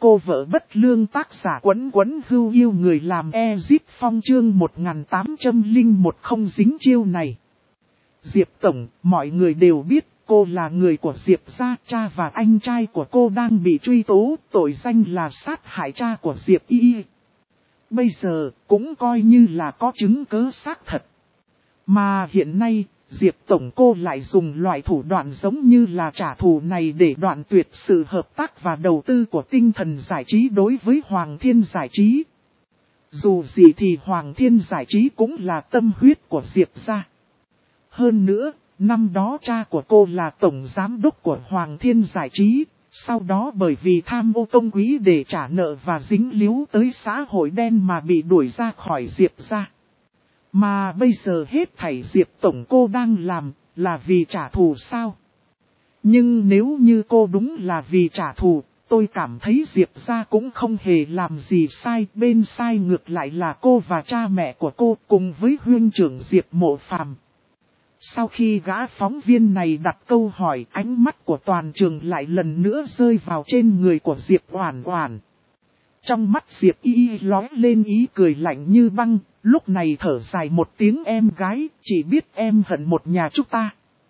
Cô vợ bất lương tác giả Quấn Quấn Hưu yêu người làm Ezip Phong chương 1801 không dính chiêu này. Diệp Tổng, mọi người đều biết cô là người của Diệp gia, cha và anh trai của cô đang bị truy tố, tội danh là sát hại cha của Diệp Y. Bây giờ cũng coi như là có chứng cứ xác thật. Mà hiện nay, Diệp Tổng cô lại dùng loại thủ đoạn giống như là trả thù này để đoạn tuyệt sự hợp tác và đầu tư của Tinh Thần Giải trí đối với Hoàng Thiên Giải trí. Dù gì thì Hoàng Thiên Giải trí cũng là tâm huyết của Diệp gia. Hơn nữa, năm đó cha của cô là Tổng Giám đốc của Hoàng Thiên Giải trí, sau đó bởi vì tham ô công quỹ để trả nợ và dính líu tới xã hội đen mà bị đuổi ra khỏi Diệp gia. Mà bây giờ hết thảy Diệp Tổng cô đang làm là vì trả thù sao? Nhưng nếu như cô đúng là vì trả thù, tôi cảm thấy Diệp gia cũng không hề làm gì sai. Bên sai ngược lại là cô và cha mẹ của cô cùng với huynh trưởng Diệp Mộ Phàm. Sau khi gã phóng viên này đặt câu hỏi, ánh mắt của toàn trường lại lần nữa rơi vào trên người của Diệp Oản Oản. Trong mắt Diệp Y lóe lên ý cười lạnh như băng, lúc này thở dài một tiếng em gái, chỉ biết em hận một nhà chúng ta.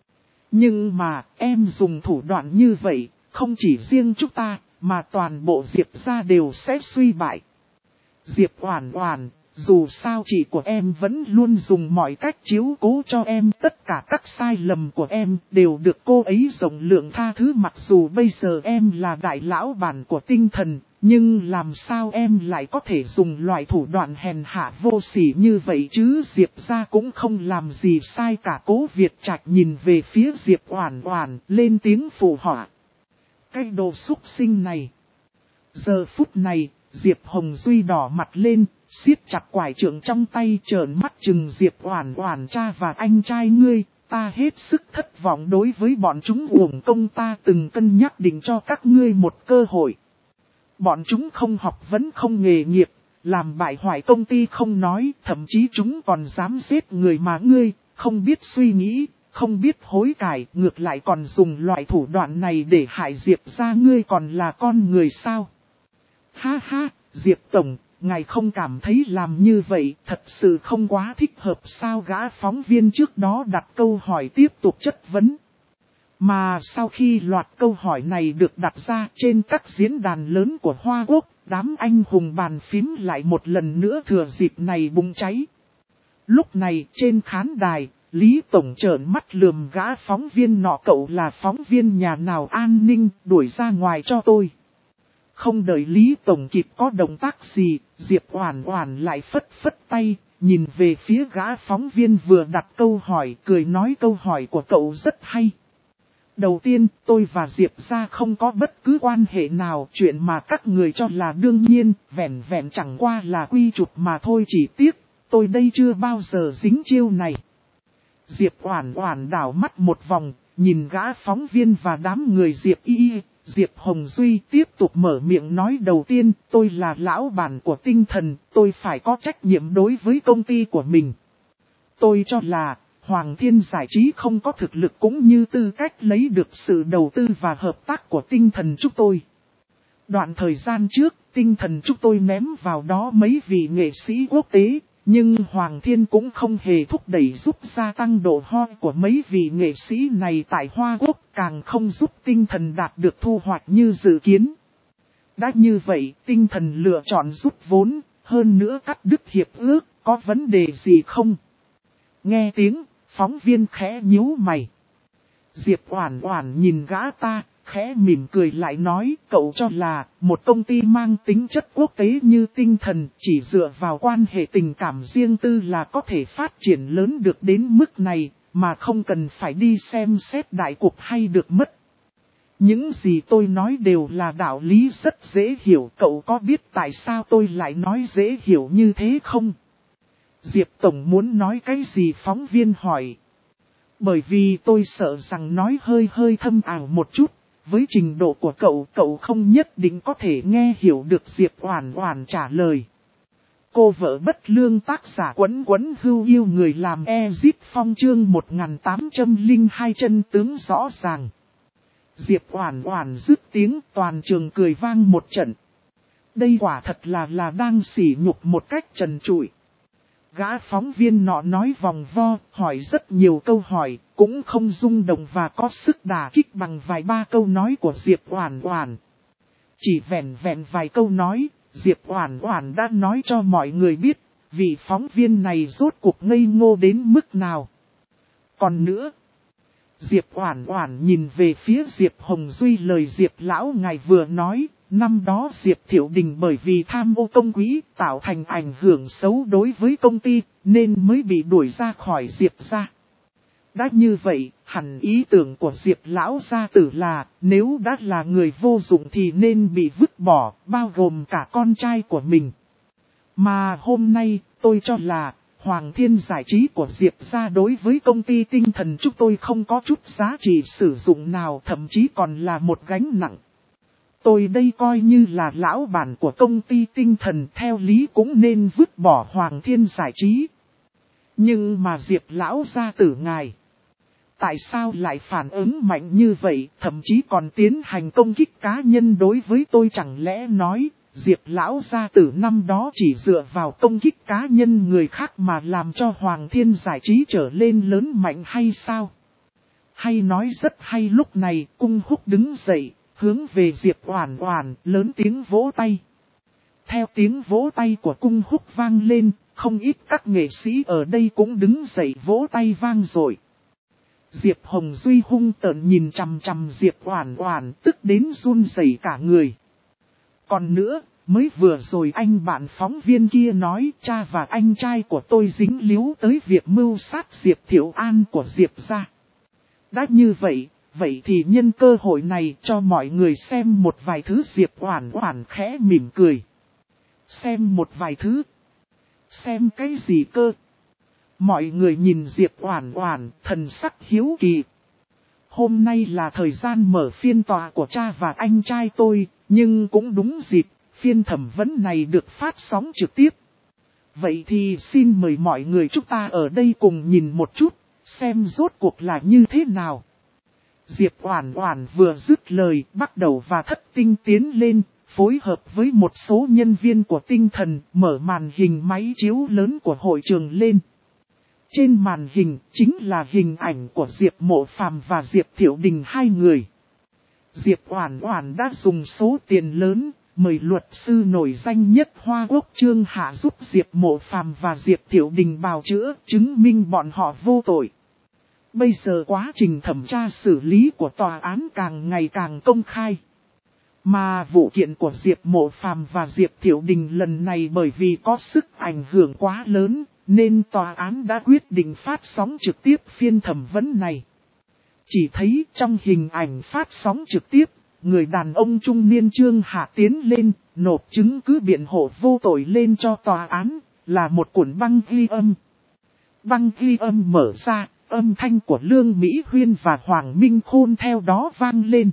Nhưng mà, em dùng thủ đoạn như vậy, không chỉ riêng chúng ta, mà toàn bộ Diệp gia đều sẽ suy bại. Diệp Oản Oản, dù sao chị của em vẫn luôn dùng mọi cách chiếu cố cho em, tất cả các sai lầm của em đều được cô ấy rộng lượng tha thứ. Mặc dù bây giờ em là đại lão bản của Tinh Thần, nhưng làm sao em lại có thể dùng loại thủ đoạn hèn hạ vô sỉ như vậy chứ? Diệp gia cũng không làm gì sai cả. Cố Việt Trạch nhìn về phía Diệp Oản Oản, lên tiếng phụ họa. Cái đồ xúc sinh này. Giờ phút này, Diệp Hồng Duy đỏ mặt lên, siết chặt quải trượng trong tay, trợn mắt trừng Diệp Oản Oản, cha và anh trai ngươi, ta hết sức thất vọng đối với bọn chúng, uổng công ta từng cân nhắc định cho các ngươi một cơ hội. Bọn chúng không học vấn không nghề nghiệp, làm bại hoại công ty không nói, thậm chí chúng còn dám giết người mà ngươi, không biết suy nghĩ, không biết hối cải, ngược lại còn dùng loại thủ đoạn này để hại Diệp gia, ngươi còn là con người sao? Ha ha, Diệp Tổng, ngài không cảm thấy làm như vậy thật sự không quá thích hợp sao? Gã phóng viên trước đó đặt câu hỏi tiếp tục chất vấn. Mà sau khi loạt câu hỏi này được đặt ra trên các diễn đàn lớn của Hoa Quốc, đám anh hùng bàn phím lại một lần nữa thừa dịp này bùng cháy. Lúc này trên khán đài, Lý Tổng trợn mắt lườm gã phóng viên nọ, cậu là phóng viên nhà nào? An ninh, đuổi ra ngoài cho tôi. Không đợi Lý Tổng kịp có động tác gì, Diệp Oản Oản lại phất phất tay, nhìn về phía gã phóng viên vừa đặt câu hỏi, cười nói câu hỏi của cậu rất hay. Đầu tiên, tôi và Diệp gia không có bất cứ quan hệ nào, chuyện mà các người cho là đương nhiên, vẻn vẹn chẳng qua là quy chụp mà thôi. Chỉ tiếc, tôi đây chưa bao giờ dính chiêu này. Diệp Oản Oản đảo mắt một vòng, nhìn gã phóng viên và đám người Diệp Y. Diệp Hồng Duy tiếp tục mở miệng nói, đầu tiên, tôi là lão bản của Tinh Thần, tôi phải có trách nhiệm đối với công ty của mình. Tôi cho là, Hoàng Thiên Giải trí không có thực lực cũng như tư cách lấy được sự đầu tư và hợp tác của Tinh Thần chúng tôi. Đoạn thời gian trước, Tinh Thần chúng tôi ném vào đó mấy vị nghệ sĩ quốc tế, nhưng Hoàng Thiên cũng không hề thúc đẩy giúp gia tăng độ hot của mấy vị nghệ sĩ này tại Hoa Quốc, càng không giúp Tinh Thần đạt được thu hoạch như dự kiến. Đã như vậy, Tinh Thần lựa chọn rút vốn, hơn nữa cắt đứt hiệp ước, có vấn đề gì không? Nghe tiếng, phóng viên khẽ nhíu mày. Diệp Oản Oản nhìn gã ta, khẽ mỉm cười lại nói, cậu cho là một công ty mang tính chất quốc tế như Tinh Thần chỉ dựa vào quan hệ tình cảm riêng tư là có thể phát triển lớn được đến mức này, mà không cần phải đi xem xét đại cục hay được mất. Những gì tôi nói đều là đạo lý rất dễ hiểu, cậu có biết tại sao tôi lại nói dễ hiểu như thế không? Diệp Tổng muốn nói cái gì? Phóng viên hỏi. Bởi vì tôi sợ rằng nói hơi thâm ảo một chút, với trình độ của cậu không nhất định có thể nghe hiểu được. Diệp Oản Oản trả lời. Cô vợ bất lương tác giả Quấn Quấn Hưu yêu người làm Ezip Phong chương 1802 chân tướng rõ ràng. Diệp Oản Oản dứt tiếng, toàn trường cười vang một trận. Đây quả thật là đang sỉ nhục một cách trần trụi. Gã phóng viên nọ nói vòng vo, hỏi rất nhiều câu hỏi, cũng không rung động và có sức đả kích bằng vài ba câu nói của Diệp Oản Oản. Chỉ vẹn vài câu nói, Diệp Oản Oản đã nói cho mọi người biết, vị phóng viên này rốt cuộc ngây ngô đến mức nào. Còn nữa, Diệp Oản Oản nhìn về phía Diệp Hồng Duy, lời Diệp lão ngài vừa nói, năm đó Diệp Thiệu Đình bởi vì tham ô công quỹ tạo thành ảnh hưởng xấu đối với công ty, nên mới bị đuổi ra khỏi Diệp gia. Đã như vậy, hẳn ý tưởng của Diệp lão gia tử là, nếu đã là người vô dụng thì nên bị vứt bỏ, bao gồm cả con trai của mình. Mà hôm nay, tôi cho là, Hoàng Thiên giải trí của Diệp gia đối với công ty tinh thần chúng tôi không có chút giá trị sử dụng nào, thậm chí còn là một gánh nặng. Tôi đây coi như là lão bản của công ty tinh thần, theo lý cũng nên vứt bỏ Hoàng Thiên giải trí. Nhưng mà Diệp lão gia tử ngài, tại sao lại phản ứng mạnh như vậy, thậm chí còn tiến hành công kích cá nhân đối với tôi? Chẳng lẽ nói, Diệp lão gia tử năm đó chỉ dựa vào công kích cá nhân người khác mà làm cho Hoàng Thiên giải trí trở lên lớn mạnh hay sao? Hay nói rất hay. Lúc này, Cung Húc đứng dậy, hướng về Diệp Oản Oản, lớn tiếng vỗ tay. Theo tiếng vỗ tay của Cung Húc vang lên, không ít các nghệ sĩ ở đây cũng đứng dậy vỗ tay vang dội. Diệp Hồng Duy hung tợn nhìn chằm chằm Diệp Oản Oản, tức đến run rẩy cả người. Còn nữa, mới vừa rồi anh bạn phóng viên kia nói cha và anh trai của tôi dính líu tới việc mưu sát Diệp Thiệu An của Diệp gia. Đã như vậy, vậy thì nhân cơ hội này cho mọi người xem một vài thứ. Diệp Oản Oản khẽ mỉm cười. Xem một vài thứ? Xem cái gì cơ? Mọi người nhìn Diệp Oản Oản, thần sắc hiếu kỳ. Hôm nay là thời gian mở phiên tòa của cha và anh trai tôi, nhưng cũng đúng dịp, phiên thẩm vấn này được phát sóng trực tiếp. Vậy thì xin mời mọi người chúng ta ở đây cùng nhìn một chút, xem rốt cuộc là như thế nào. Diệp Oản Oản vừa dứt lời, Bắt Đầu và Thất Tinh tiến lên, phối hợp với một số nhân viên của tinh thần, mở màn hình máy chiếu lớn của hội trường lên. Trên màn hình chính là hình ảnh của Diệp Mộ Phàm và Diệp Thiệu Đình hai người. Diệp Oản Oản đã dùng số tiền lớn, mời luật sư nổi danh nhất Hoa Quốc Trương Hạ giúp Diệp Mộ Phàm và Diệp Thiệu Đình bào chữa, chứng minh bọn họ vô tội. Bây giờ quá trình thẩm tra xử lý của tòa án càng ngày càng công khai. Mà vụ kiện của Diệp Mộ Phàm và Diệp Thiệu Đình lần này bởi vì có sức ảnh hưởng quá lớn, nên tòa án đã quyết định phát sóng trực tiếp phiên thẩm vấn này. Chỉ thấy trong hình ảnh phát sóng trực tiếp, người đàn ông trung niên Trương Hạ tiến lên, nộp chứng cứ biện hộ vô tội lên cho tòa án, là một cuộn băng ghi âm. Băng ghi âm mở ra, âm thanh của Lương Mỹ Huyên và Hoàng Minh Khôn theo đó vang lên.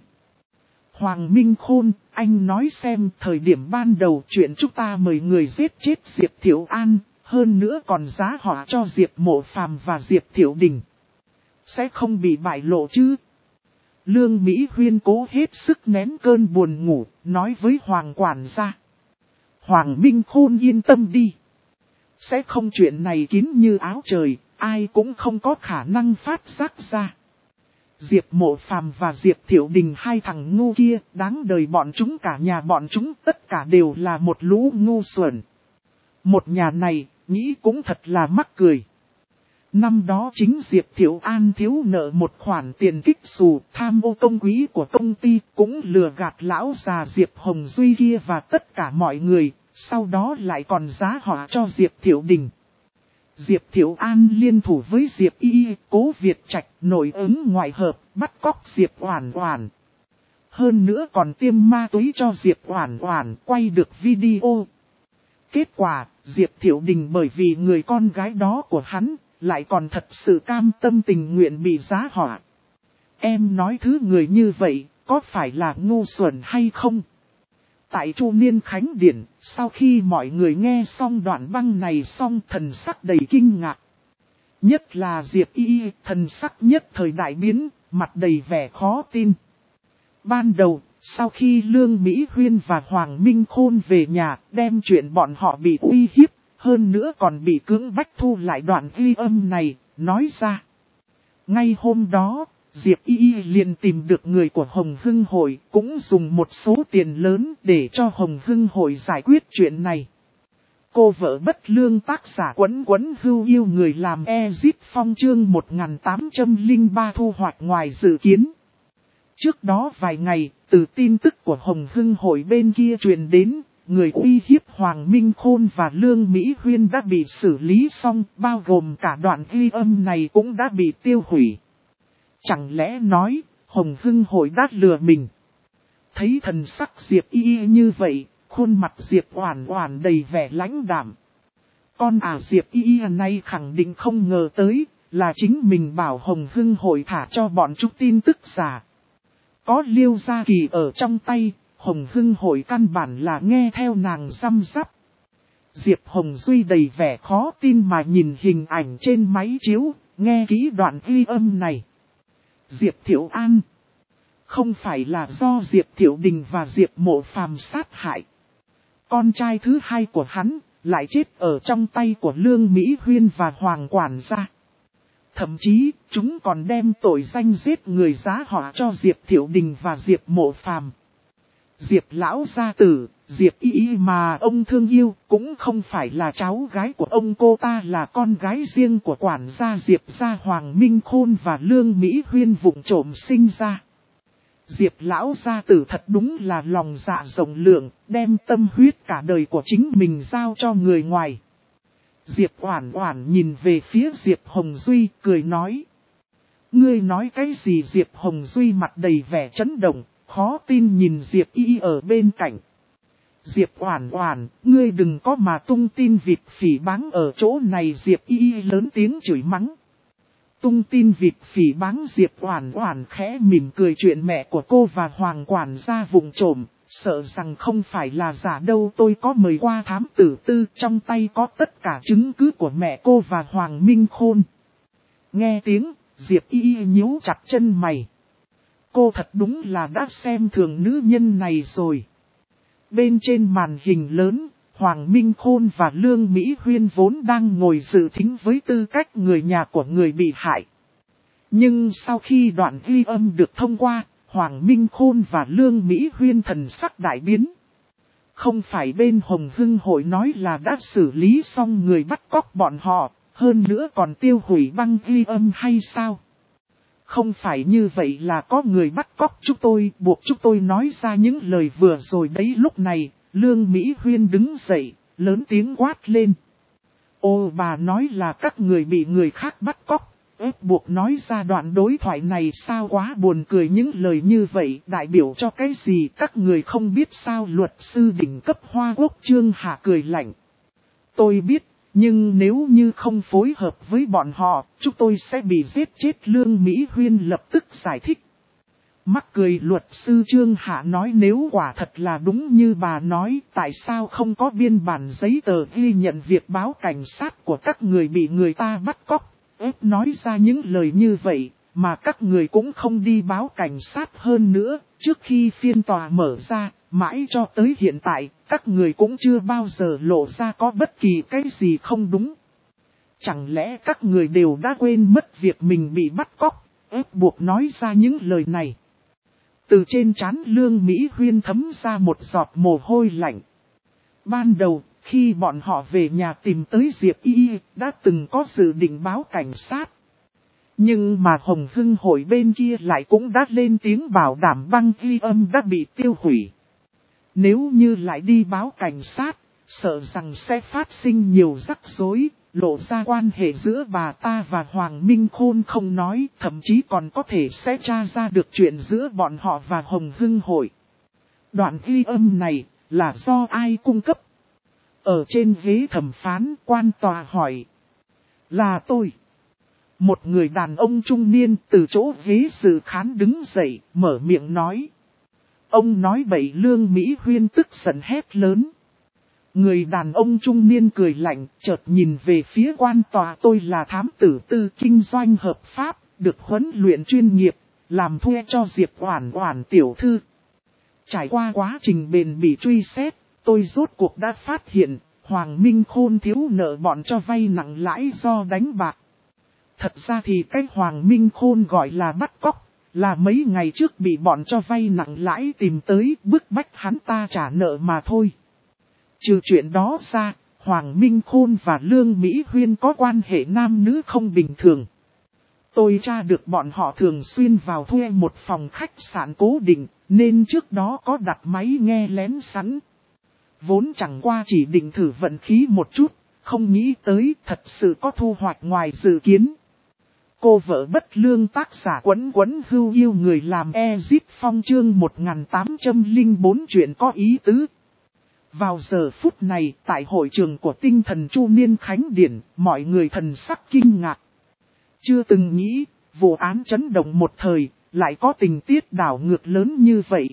Hoàng Minh Khôn, anh nói xem thời điểm ban đầu chuyện chúng ta mời người giết chết Diệp Thiệu An, hơn nữa còn giá họa cho Diệp Mộ Phàm và Diệp Thiệu Đình, sẽ không bị bại lộ chứ? Lương Mỹ Huyên cố hết sức nén cơn buồn ngủ, nói với Hoàng quản gia. Hoàng Minh Khôn yên tâm đi. Sẽ không, chuyện này kín như áo trời, ai cũng không có khả năng phát giác ra. Diệp Mộ Phàm và Diệp Thiệu Đình hai thằng ngu kia, đáng đời bọn chúng, cả nhà bọn chúng tất cả đều là một lũ ngu xuẩn. Một nhà này, nghĩ cũng thật là mắc cười. Năm đó chính Diệp Thiệu An thiếu nợ một khoản tiền kích xù, tham ô công quỹ của công ty, cũng lừa gạt lão già Diệp Hồng Duy kia và tất cả mọi người, sau đó lại còn giá họa cho Diệp Thiệu Đình. Diệp Thiệu An liên thủ với Diệp Y, Cố Việt Trạch, nội ứng ngoại hợp, bắt cóc Diệp Oản Oản. Hơn nữa còn tiêm ma túy cho Diệp Oản Oản, quay được video. Kết quả, Diệp Thiệu Đình bởi vì người con gái đó của hắn, lại còn thật sự cam tâm tình nguyện bị giá họa. Em nói thứ người như vậy, có phải là ngu xuẩn hay không? Tại Chu Niên Khánh Điển, sau khi mọi người nghe xong đoạn băng này xong, thần sắc đầy kinh ngạc. Nhất là Diệp Y, thần sắc nhất thời đại biến, mặt đầy vẻ khó tin. Ban đầu, sau khi Lương Mỹ Huyên và Hoàng Minh Khôn về nhà, đem chuyện bọn họ bị uy hiếp, hơn nữa còn bị cưỡng bách thu lại đoạn ghi âm này, nói ra. Ngay hôm đó, Diệp Y liền tìm được người của Hồng Hưng Hội, cũng dùng một số tiền lớn để cho Hồng Hưng Hội giải quyết chuyện này. Cô vợ bất lương tác giả Quấn Quấn Hưu yêu người làm Ezip Phong chương 1803 thu hoạch ngoài dự kiến. Trước đó vài ngày, từ tin tức của Hồng Hưng Hội bên kia truyền đến, người uy hiếp Hoàng Minh Khôn và Lương Mỹ Huyên đã bị xử lý xong, bao gồm cả đoạn ghi âm này cũng đã bị tiêu hủy. Chẳng lẽ nói, Hồng Hưng Hội đã lừa mình? Thấy thần sắc Diệp Y như vậy, khuôn mặt Diệp Oản Oản đầy vẻ lãnh đạm. Con Diệp Y này khẳng định không ngờ tới, là chính mình bảo Hồng Hưng Hội thả cho bọn chúng tin tức giả. Có Liêu Gia Kỳ ở trong tay, Hồng Hưng Hội căn bản là nghe theo nàng răm rắp. Diệp Hồng Duy đầy vẻ khó tin mà nhìn hình ảnh trên máy chiếu, nghe kỹ đoạn ghi âm này. Diệp Thiệu An. Không phải là do Diệp Thiệu Đình và Diệp Mộ Phàm sát hại. Con trai thứ hai của hắn, lại chết ở trong tay của Lương Mỹ Huyên và Hoàng quản gia. Thậm chí, chúng còn đem tội danh giết người giá họa cho Diệp Thiệu Đình và Diệp Mộ Phàm. Diệp lão gia tử, Diệp Y mà ông thương yêu, cũng không phải là cháu gái của ông, cô ta là con gái riêng của quản gia Diệp gia Hoàng Minh Khôn và Lương Mỹ Huyên vụng trộm sinh ra. Diệp lão gia tử thật đúng là lòng dạ rộng lượng, đem tâm huyết cả đời của chính mình giao cho người ngoài. Diệp Oản Oản nhìn về phía Diệp Hồng Duy, cười nói. Ngươi nói cái gì? Diệp Hồng Duy mặt đầy vẻ chấn động, khó tin nhìn Diệp Y ở bên cạnh. Diệp Oản Oản, ngươi đừng có mà tung tin vịt phỉ báng ở chỗ này. Diệp Y lớn tiếng chửi mắng. Tung tin vịt phỉ báng? Diệp Oản Oản khẽ mỉm cười, chuyện mẹ của cô và Hoàng quản gia vụng trộm, sợ rằng không phải là giả đâu. Tôi có mời qua thám tử tư, trong tay có tất cả chứng cứ của mẹ cô và Hoàng Minh Khôn. Nghe tiếng, Diệp Y nhíu chặt chân mày. Cô thật đúng là đã xem thường nữ nhân này rồi. Bên trên màn hình lớn, Hoàng Minh Khôn và Lương Mỹ Huyên vốn đang ngồi dự thính với tư cách người nhà của người bị hại. Nhưng sau khi đoạn ghi âm được thông qua, Hoàng Minh Khôn và Lương Mỹ Huyên thần sắc đại biến. Không phải bên Hồng Hưng Hội nói là đã xử lý xong người bắt cóc bọn họ, hơn nữa còn tiêu hủy băng ghi âm hay sao? Không phải như vậy là có người bắt cóc chúng tôi, buộc chúng tôi nói ra những lời vừa rồi đấy. Lúc này, Lương Mỹ Huyên đứng dậy, lớn tiếng quát lên. Ô, bà nói là các người bị người khác bắt cóc, ép buộc nói ra đoạn đối thoại này sao? Quá buồn cười, những lời như vậy đại biểu cho cái gì các người không biết sao? Luật sư đỉnh cấp Hoa Quốc Trương Hạ cười lạnh. Tôi biết. Nhưng nếu như không phối hợp với bọn họ, chúng tôi sẽ bị giết chết. Lương Mỹ Huyên lập tức giải thích. Mắc cười, luật sư Trương Hạ nói nếu quả thật là đúng như bà nói, tại sao không có biên bản giấy tờ ghi nhận việc báo cảnh sát của các người bị người ta bắt cóc, ép nói ra những lời như vậy, mà các người cũng không đi báo cảnh sát. Hơn nữa, trước khi phiên tòa mở ra, mãi cho tới hiện tại, các người cũng chưa bao giờ lộ ra có bất kỳ cái gì không đúng. Chẳng lẽ các người đều đã quên mất việc mình bị bắt cóc, ép buộc nói ra những lời này? Từ trên trán Lương Mỹ Huyên thấm ra một giọt mồ hôi lạnh. Ban đầu, khi bọn họ về nhà tìm tới Diệp Y, đã từng có dự định báo cảnh sát. Nhưng mà Hồng Hưng Hội bên kia lại cũng đã lên tiếng bảo đảm băng ghi âm đã bị tiêu hủy. Nếu như lại đi báo cảnh sát, sợ rằng sẽ phát sinh nhiều rắc rối, lộ ra quan hệ giữa bà ta và Hoàng Minh Khôn không nói, thậm chí còn có thể sẽ tra ra được chuyện giữa bọn họ và Hồng Hưng Hội. Đoạn ghi âm này là do ai cung cấp? Ở trên ghế thẩm phán, quan tòa hỏi. Là tôi. Một người đàn ông trung niên từ chỗ ghế dự khán đứng dậy, mở miệng nói. Ông nói bậy. Lương Mỹ Huyên tức giận hét lớn. Người đàn ông trung niên cười lạnh, chợt nhìn về phía quan tòa. Tôi là thám tử tư kinh doanh hợp pháp, được huấn luyện chuyên nghiệp, làm thuê cho Diệp Oản Oản tiểu thư. Trải qua quá trình bền bỉ truy xét, tôi rốt cuộc đã phát hiện, Hoàng Minh Khôn thiếu nợ bọn cho vay nặng lãi do đánh bạc. Thật ra thì cái Hoàng Minh Khôn gọi là bắt cóc, là mấy ngày trước bị bọn cho vay nặng lãi tìm tới bức bách hắn ta trả nợ mà thôi. Trừ chuyện đó ra, Hoàng Minh Khôn và Lương Mỹ Huyên có quan hệ nam nữ không bình thường. Tôi tra được bọn họ thường xuyên vào thuê một phòng khách sạn cố định, nên trước đó có đặt máy nghe lén sẵn. Vốn chẳng qua chỉ định thử vận khí một chút, không nghĩ tới thật sự có thu hoạch ngoài dự kiến. Cô vợ bất lương tác giả Quấn Quấn Hưu yêu người làm Ezip Phong chương 1804 chuyện có ý tứ. Vào giờ phút này, tại hội trường của tinh thần Chu Niên Khánh Điển, mọi người thần sắc kinh ngạc. Chưa từng nghĩ, vụ án chấn động một thời, lại có tình tiết đảo ngược lớn như vậy.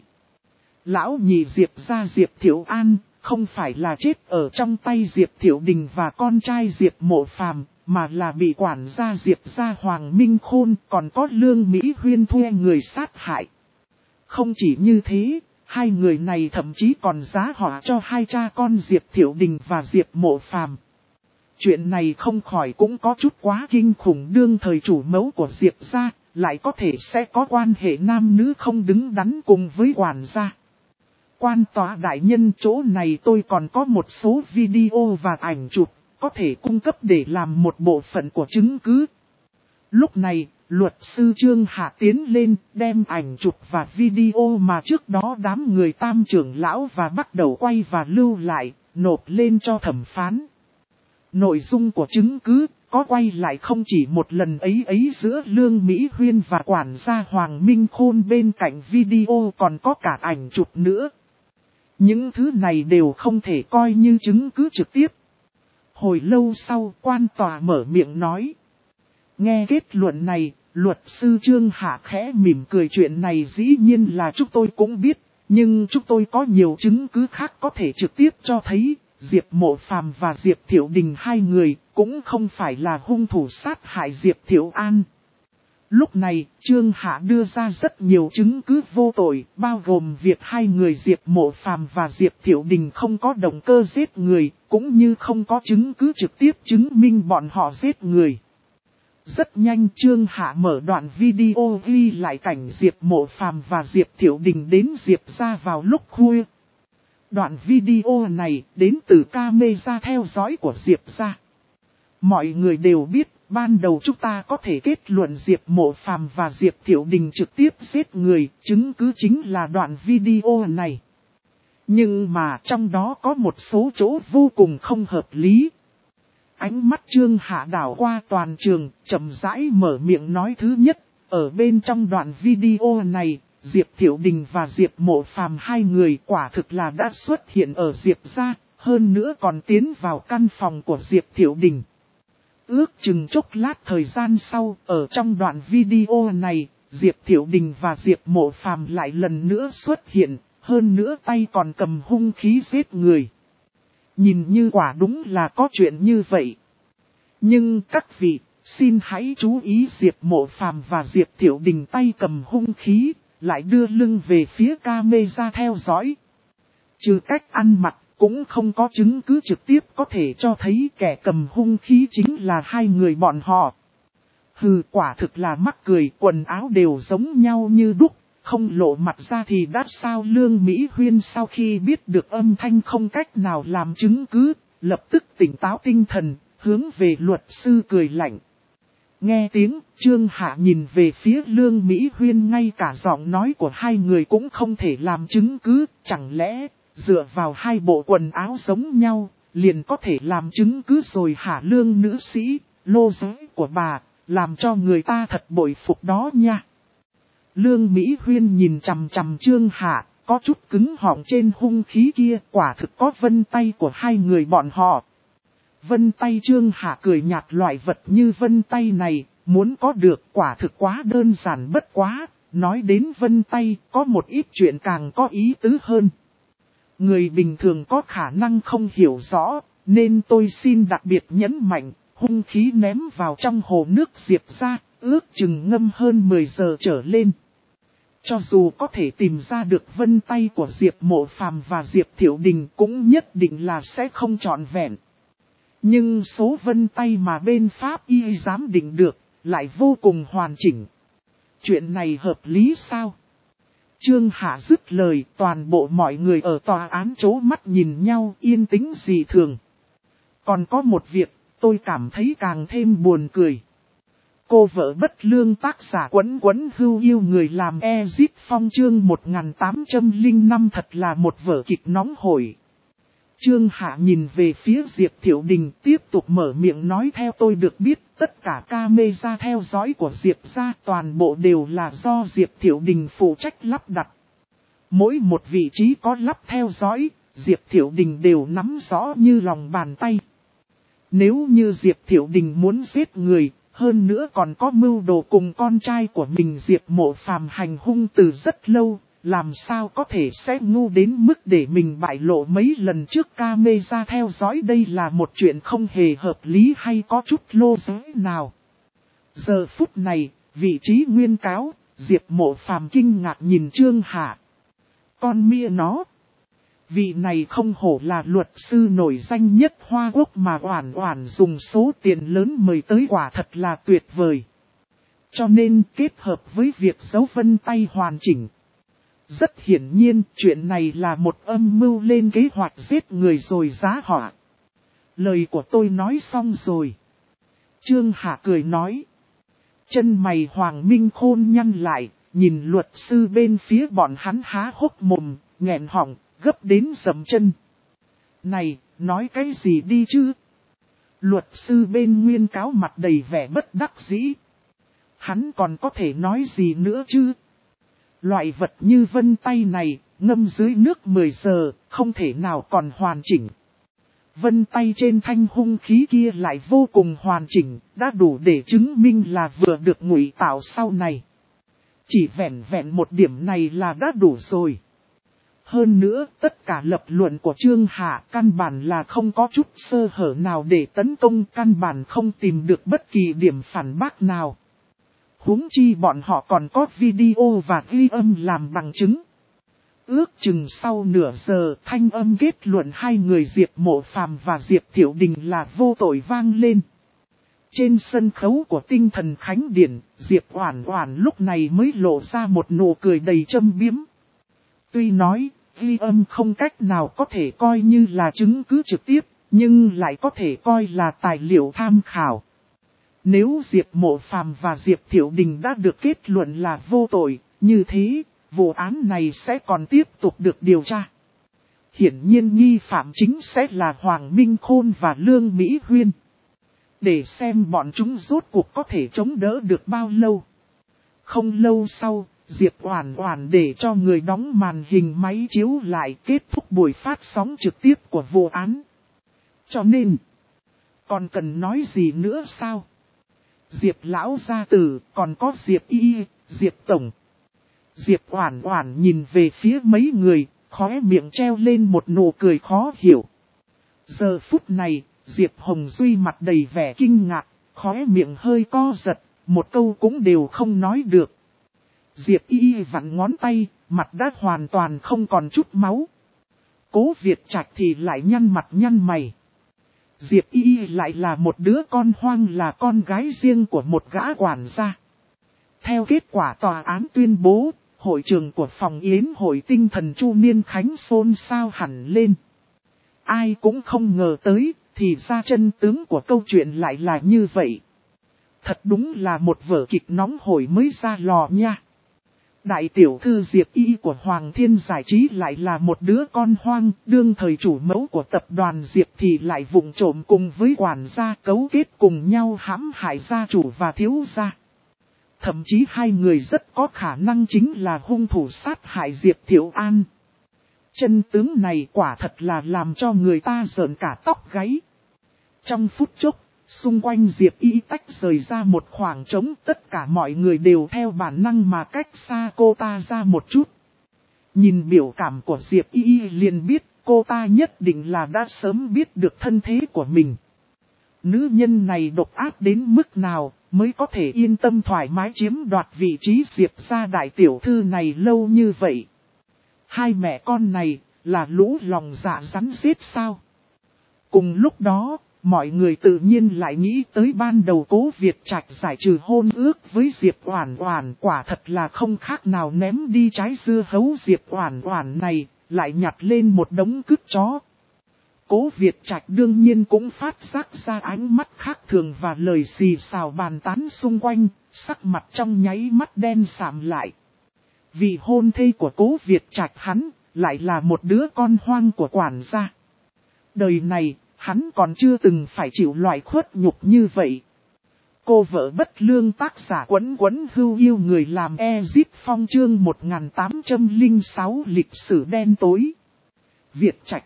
Lão nhị Diệp gia Diệp Thiệu An, không phải là chết ở trong tay Diệp Thiệu Đình và con trai Diệp Mộ Phàm, mà là bị quản gia Diệp gia Hoàng Minh Khôn còn có Lương Mỹ Huyên thuê người sát hại. Không chỉ như thế, hai người này thậm chí còn giá họa cho hai cha con Diệp Thiệu Đình và Diệp Mộ Phàm. Chuyện này không khỏi cũng có chút quá kinh khủng, đương thời chủ mẫu của Diệp gia, lại có thể sẽ có quan hệ nam nữ không đứng đắn cùng với quản gia. Quan tòa đại nhân, chỗ này tôi còn có một số video và ảnh chụp, có thể cung cấp để làm một bộ phận của chứng cứ. Lúc này, luật sư Trương Hạ tiến lên, đem ảnh chụp và video mà trước đó đám người Tam trưởng lão và bắt đầu quay và lưu lại, nộp lên cho thẩm phán. Nội dung của chứng cứ, có quay lại không chỉ một lần ấy giữa Lương Mỹ Huyên và quản gia Hoàng Minh Khôn, bên cạnh video còn có cả ảnh chụp nữa. Những thứ này đều không thể coi như chứng cứ trực tiếp. Hồi lâu sau, quan tòa mở miệng nói. Nghe kết luận này, luật sư Trương Hạ khẽ mỉm cười, chuyện này dĩ nhiên là chúng tôi cũng biết, nhưng chúng tôi có nhiều chứng cứ khác có thể trực tiếp cho thấy, Diệp Mộ Phàm và Diệp Thiệu Đình hai người cũng không phải là hung thủ sát hại Diệp Thiệu An. Lúc này, Trương Hạ đưa ra rất nhiều chứng cứ vô tội, bao gồm việc hai người Diệp Mộ Phàm và Diệp Thiệu Đình không có động cơ giết người, cũng như không có chứng cứ trực tiếp chứng minh bọn họ giết người. Rất nhanh Trương Hạ mở đoạn video ghi lại cảnh Diệp Mộ Phàm và Diệp Thiệu Đình đến Diệp gia vào lúc khuya. Đoạn video này đến từ camera theo dõi của Diệp gia. Mọi người đều biết, ban đầu chúng ta có thể kết luận Diệp Mộ Phàm và Diệp Thiệu Đình trực tiếp giết người, chứng cứ chính là đoạn video này. Nhưng mà trong đó có một số chỗ vô cùng không hợp lý. Ánh mắt Trương Hạ đảo qua toàn trường, chậm rãi mở miệng nói, thứ nhất, ở bên trong đoạn video này, Diệp Thiệu Đình và Diệp Mộ Phàm hai người quả thực là đã xuất hiện ở Diệp gia, hơn nữa còn tiến vào căn phòng của Diệp Thiệu Đình. Ước chừng chốc lát thời gian sau, ở trong đoạn video này, Diệp Thiệu Đình và Diệp Mộ Phàm lại lần nữa xuất hiện, hơn nữa tay còn cầm hung khí giết người. Nhìn như quả đúng là có chuyện như vậy. Nhưng các vị, xin hãy chú ý, Diệp Mộ Phàm và Diệp Thiệu Đình tay cầm hung khí, lại đưa lưng về phía camera theo dõi. Trừ cách ăn mặc, cũng không có chứng cứ trực tiếp có thể cho thấy kẻ cầm hung khí chính là hai người bọn họ. Hừ, quả thực là mắc cười, quần áo đều giống nhau như đúc, không lộ mặt ra thì đã sao. Lương Mỹ Huyên sau khi biết được âm thanh không cách nào làm chứng cứ, lập tức tỉnh táo tinh thần, hướng về luật sư cười lạnh. Nghe tiếng, Trương Hạ nhìn về phía Lương Mỹ Huyên, ngay cả giọng nói của hai người cũng không thể làm chứng cứ, chẳng lẽ dựa vào hai bộ quần áo giống nhau, liền có thể làm chứng cứ rồi hả? Lương nữ sĩ, lô giới của bà, làm cho người ta thật bội phục đó nha. Lương Mỹ Huyên nhìn chằm chằm Trương Hạ, có chút cứng họng, trên hung khí kia quả thực có vân tay của hai người bọn họ. Vân tay? Trương Hạ cười nhạt, loại vật như vân tay này, muốn có được quả thực quá đơn giản bất quá. Nói đến vân tay, có một ít chuyện càng có ý tứ hơn. Người bình thường có khả năng không hiểu rõ, nên tôi xin đặc biệt nhấn mạnh, hung khí ném vào trong hồ nước Diệp gia, ước chừng ngâm hơn 10 giờ trở lên. Cho dù có thể tìm ra được vân tay của Diệp Mộ Phàm và Diệp Thiệu Đình cũng nhất định là sẽ không trọn vẹn. Nhưng số vân tay mà bên Pháp y giám định được lại vô cùng hoàn chỉnh. Chuyện này hợp lý sao? Trương Hạ dứt lời, toàn bộ mọi người ở tòa án chố mắt nhìn nhau yên tĩnh dị thường. Còn có một việc, tôi cảm thấy càng thêm buồn cười. Cô vợ bất lương tác giả Quấn Quấn Hưu Yêu Người Làm Ezip Phong chương 1805 thật là một vở kịch nóng hổi. Trương Hạ nhìn về phía Diệp Thiệu Đình tiếp tục mở miệng nói theo tôi được biết tất cả camera theo dõi của Diệp gia toàn bộ đều là do Diệp Thiệu Đình phụ trách lắp đặt. Mỗi một vị trí có lắp theo dõi, Diệp Thiệu Đình đều nắm rõ như lòng bàn tay. Nếu như Diệp Thiệu Đình muốn giết người, hơn nữa còn có mưu đồ cùng con trai của mình Diệp Mộ Phàm hành hung từ rất lâu, làm sao có thể sẽ ngu đến mức để mình bại lộ mấy lần trước camera theo dõi đây là một chuyện không hề hợp lý hay có chút lô giới nào. Giờ phút này, vị trí nguyên cáo, Diệp Mộ Phàm kinh ngạc nhìn Trương Hạ. Con mia nó. Vị này không hổ là luật sư nổi danh nhất Hoa Quốc mà oản oản dùng số tiền lớn mời tới quả thật là tuyệt vời. Cho nên kết hợp với việc dấu vân tay hoàn chỉnh. Rất hiển nhiên chuyện này là một âm mưu lên kế hoạch giết người rồi giá họa. Lời của tôi nói xong rồi. Trương Hạ cười nói. Chân mày Hoàng Minh Khôn nhăn lại, nhìn luật sư bên phía bọn hắn há hốc mồm, nghẹn họng, gấp đến dầm chân. Này, nói cái gì đi chứ? Luật sư bên nguyên cáo mặt đầy vẻ bất đắc dĩ. Hắn còn có thể nói gì nữa chứ? Loại vật như vân tay này, ngâm dưới nước 10 giờ, không thể nào còn hoàn chỉnh. Vân tay trên thanh hung khí kia lại vô cùng hoàn chỉnh, đã đủ để chứng minh là vừa được ngụy tạo sau này. Chỉ vẹn vẹn một điểm này là đã đủ rồi. Hơn nữa, tất cả lập luận của Trương Hạ căn bản là không có chút sơ hở nào để tấn công, căn bản không tìm được bất kỳ điểm phản bác nào. Huống chi bọn họ còn có video và ghi âm làm bằng chứng. Ước chừng sau nửa giờ thanh âm kết luận hai người Diệp Mộ Phàm và Diệp Thiệu Đình là vô tội vang lên. Trên sân khấu của tinh thần khánh điển, Diệp Oản Oản lúc này mới lộ ra một nụ cười đầy châm biếm. Tuy nói, ghi âm không cách nào có thể coi như là chứng cứ trực tiếp, nhưng lại có thể coi là tài liệu tham khảo. Nếu Diệp Mộ Phàm và Diệp Thiệu Đình đã được kết luận là vô tội, như thế, vụ án này sẽ còn tiếp tục được điều tra. Hiển nhiên nghi phạm chính sẽ là Hoàng Minh Khôn và Lương Mỹ Huyên. Để xem bọn chúng rốt cuộc có thể chống đỡ được bao lâu. Không lâu sau, Diệp Oản Oản để cho người đóng màn hình máy chiếu lại kết thúc buổi phát sóng trực tiếp của vụ án. Cho nên, còn cần nói gì nữa sao? Diệp lão gia tử, còn có Diệp y, Diệp tổng. Diệp Oản Oản nhìn về phía mấy người, khóe miệng treo lên một nụ cười khó hiểu. Giờ phút này, Diệp Hồng Duy mặt đầy vẻ kinh ngạc, khóe miệng hơi co giật, một câu cũng đều không nói được. Diệp y vặn ngón tay, mặt đã hoàn toàn không còn chút máu. Cố Việt Trạch thì lại nhăn mặt nhăn mày. Diệp y lại là một đứa con hoang, là con gái riêng của một gã quản gia. Theo kết quả tòa án tuyên bố, hội trường của phòng yến hội tinh thần Chu Niên Khánh xôn xao hẳn lên. Ai cũng không ngờ tới, thì ra chân tướng của câu chuyện lại là như vậy. Thật đúng là một vở kịch nóng hổi mới ra lò nha. Đại tiểu thư Diệp y của Hoàng Thiên Giải Trí lại là một đứa con hoang, đương thời chủ mẫu của tập đoàn Diệp thì lại vụng trộm cùng với quản gia cấu kết cùng nhau hãm hại gia chủ và thiếu gia. Thậm chí hai người rất có khả năng chính là hung thủ sát hại Diệp Thiệu An. Chân tướng này quả thật là làm cho người ta rợn cả tóc gáy. Trong phút chốc, xung quanh Diệp y tách rời ra một khoảng trống, tất cả mọi người đều theo bản năng mà cách xa cô ta ra một chút. Nhìn biểu cảm của Diệp y liền biết cô ta nhất định là đã sớm biết được thân thế của mình. Nữ nhân này độc ác đến mức nào, mới có thể yên tâm thoải mái chiếm đoạt vị trí Diệp gia đại tiểu thư này lâu như vậy. Hai mẹ con này là lũ lòng dạ rắn rết sao? Cùng lúc đó, mọi người tự nhiên lại nghĩ tới ban đầu Cố Việt Trạch giải trừ hôn ước với Diệp Oản Oản, quả thật là không khác nào ném đi trái dưa hấu. Diệp Oản Oản này lại nhặt lên một đống cứt chó. Cố Việt Trạch đương nhiên cũng phát giác ra ánh mắt khác thường và lời xì xào bàn tán xung quanh, sắc mặt trong nháy mắt đen sạm lại. Vị hôn thê của Cố Việt Trạch hắn lại là một đứa con hoang của quản gia. Đời này, hắn còn chưa từng phải chịu loại khuất nhục như vậy. Cô vợ bất lương, tác giả Quấn Quấn Hưu Yêu người làm Ezip Phong, chương 1806 lịch sử đen tối. Việt Trạch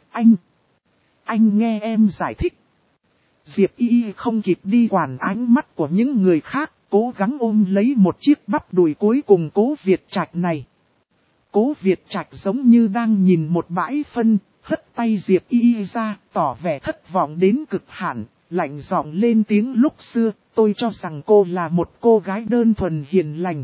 anh nghe em giải thích. Diệp Y không kịp đi quản ánh mắt của những người khác, cố gắng ôm lấy một chiếc bắp đùi cuối cùng Cố Việt Trạch này. Cố Việt Trạch giống như đang nhìn một bãi phân, hất tay Diệp Y ra, tỏ vẻ thất vọng đến cực hạn, lạnh giọng lên tiếng: lúc xưa, tôi cho rằng cô là một cô gái đơn thuần hiền lành.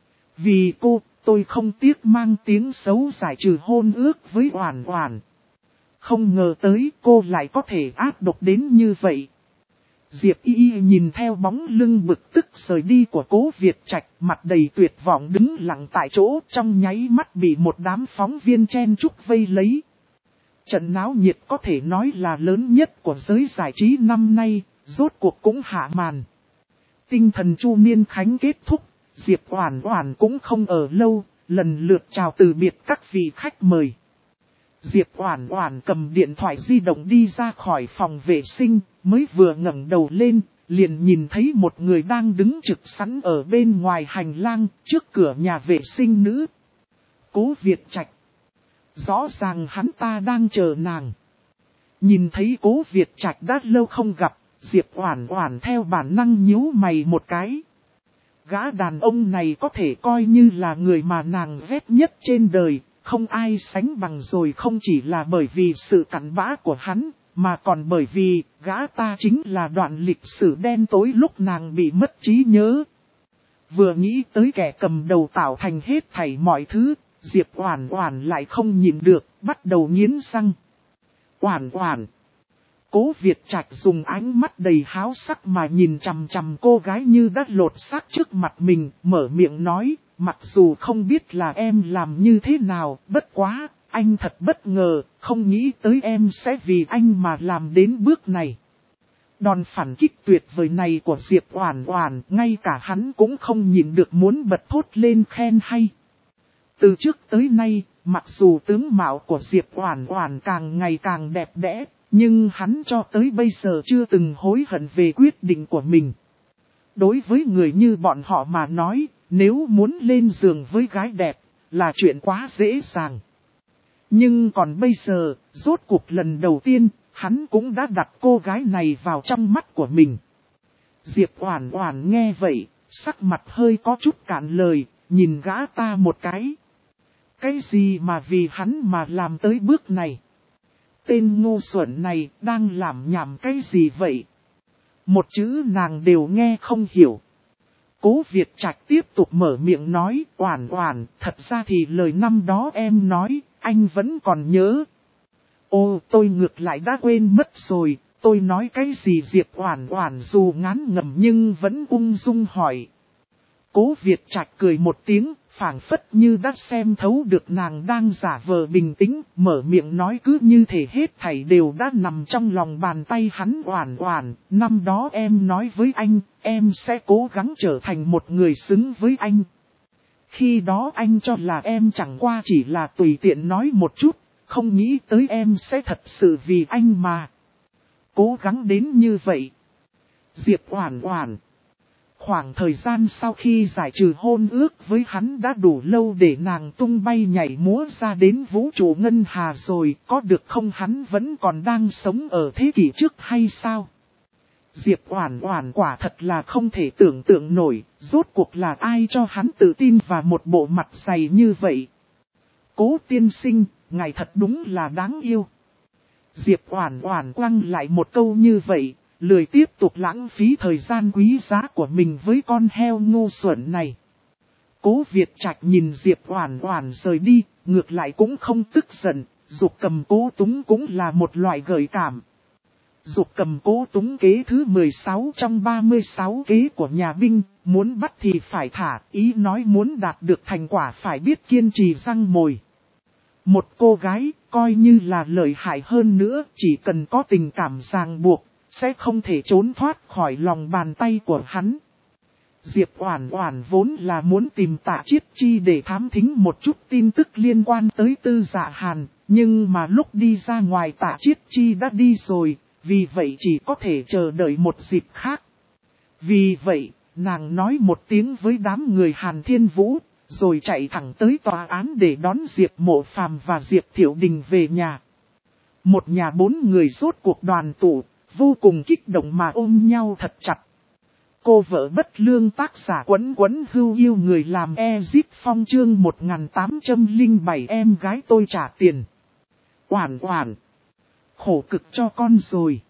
Vì cô, tôi không tiếc mang tiếng xấu giải trừ hôn ước với Oản Oản. Không ngờ tới cô lại có thể ác độc đến như vậy. Diệp Y nhìn theo bóng lưng bực tức rời đi của Cố Việt Trạch, mặt đầy tuyệt vọng đứng lặng tại chỗ, trong nháy mắt bị một đám phóng viên chen chúc vây lấy. Trận náo nhiệt có thể nói là lớn nhất của giới giải trí năm nay, rốt cuộc cũng hạ màn. Tinh thần Chu Niên Khánh kết thúc, Diệp Oản Oản cũng không ở lâu, lần lượt chào từ biệt các vị khách mời. Diệp Oản Oản cầm điện thoại di động đi ra khỏi phòng vệ sinh, mới vừa ngẩng đầu lên, liền nhìn thấy một người đang đứng trực sẵn ở bên ngoài hành lang, trước cửa nhà vệ sinh nữ. Cố Việt Trạch. Rõ ràng hắn ta đang chờ nàng. Nhìn thấy Cố Việt Trạch đã lâu không gặp, Diệp Oản Oản theo bản năng nhíu mày một cái. Gã đàn ông này có thể coi như là người mà nàng ghét nhất trên đời. Không ai sánh bằng, rồi không chỉ là bởi vì sự cặn bã của hắn, mà còn bởi vì gã ta chính là đoạn lịch sử đen tối lúc nàng bị mất trí nhớ. Vừa nghĩ tới kẻ cầm đầu tạo thành hết thảy mọi thứ, Diệp Oản Oản lại không nhịn được, bắt đầu nghiến răng. Oản Oản. Cố Việt Trạch dùng ánh mắt đầy háo sắc mà nhìn chằm chằm cô gái như đã lột xác trước mặt mình, mở miệng nói. Mặc dù không biết là em làm như thế nào, bất quá, anh thật bất ngờ, không nghĩ tới em sẽ vì anh mà làm đến bước này. Đòn phản kích tuyệt vời này của Diệp Oản Oản, ngay cả hắn cũng không nhịn được muốn bật thốt lên khen hay. Từ trước tới nay, mặc dù tướng mạo của Diệp Oản Oản càng ngày càng đẹp đẽ, nhưng hắn cho tới bây giờ chưa từng hối hận về quyết định của mình. Đối với người như bọn họ mà nói, nếu muốn lên giường với gái đẹp, là chuyện quá dễ dàng. Nhưng còn bây giờ, rốt cuộc lần đầu tiên, hắn cũng đã đặt cô gái này vào trong mắt của mình. Diệp Oản Oản nghe vậy, sắc mặt hơi có chút cạn lời, nhìn gã ta một cái. Cái gì mà vì hắn mà làm tới bước này? Tên ngu xuẩn này đang làm nhảm cái gì vậy? Một chữ nàng đều nghe không hiểu. Cố Việt Trạch tiếp tục mở miệng nói, Oản Oản, thật ra thì lời năm đó em nói, anh vẫn còn nhớ. Ô, tôi ngược lại đã quên mất rồi, tôi nói cái gì? Diệp Oản Oản dù ngán ngẩm nhưng vẫn ung dung hỏi. Cố Việt Trạch cười một tiếng, phảng phất như đã xem thấu được nàng đang giả vờ bình tĩnh, mở miệng nói cứ như thể hết thảy đều đã nằm trong lòng bàn tay hắn. Oản Oản, năm đó em nói với anh, em sẽ cố gắng trở thành một người xứng với anh. Khi đó anh cho là em chẳng qua chỉ là tùy tiện nói một chút, không nghĩ tới em sẽ thật sự vì anh mà cố gắng đến như vậy. Diệp Oản Oản. Khoảng thời gian sau khi giải trừ hôn ước với hắn đã đủ lâu để nàng tung bay nhảy múa ra đến vũ trụ ngân hà rồi, có được không? Hắn vẫn còn đang sống ở thế kỷ trước hay sao? Diệp Oản Oản quả thật là không thể tưởng tượng nổi, rốt cuộc là ai cho hắn tự tin và một bộ mặt dày như vậy. Cố tiên sinh, ngài thật đúng là đáng yêu. Diệp Oản Oản quăng lại một câu như vậy, lười tiếp tục lãng phí thời gian quý giá của mình với con heo ngu xuẩn này. Cố Việt Trạch nhìn Diệp Oản Oản rời đi, ngược lại cũng không tức giận, Dục Cầm Cố Túng cũng là một loại gợi cảm. Dục Cầm Cố Túng kế thứ 16 trong 36 kế của nhà binh, muốn bắt thì phải thả, ý nói muốn đạt được thành quả phải biết kiên trì răng mồi. Một cô gái, coi như là lợi hại hơn nữa, chỉ cần có tình cảm ràng buộc, sẽ không thể trốn thoát khỏi lòng bàn tay của hắn. Diệp Oản Oản vốn là muốn tìm Tạ Chiết Chi để thám thính một chút tin tức liên quan tới Tư Dạ Hàn, nhưng mà lúc đi ra ngoài Tạ Chiết Chi đã đi rồi, vì vậy chỉ có thể chờ đợi một dịp khác. Vì vậy, nàng nói một tiếng với đám người Hàn Thiên Vũ, rồi chạy thẳng tới tòa án để đón Diệp Mộ Phàm và Diệp Thiệu Đình về nhà. Một nhà 4 người rốt cuộc đoàn tụ, vô cùng kích động mà ôm nhau thật chặt. Cô vợ bất lương tác giả Quấn Quấn Hưu yêu người làm Ezip Phong chương 1807 em gái tôi trả tiền. Oản Oản, khổ cực cho con rồi.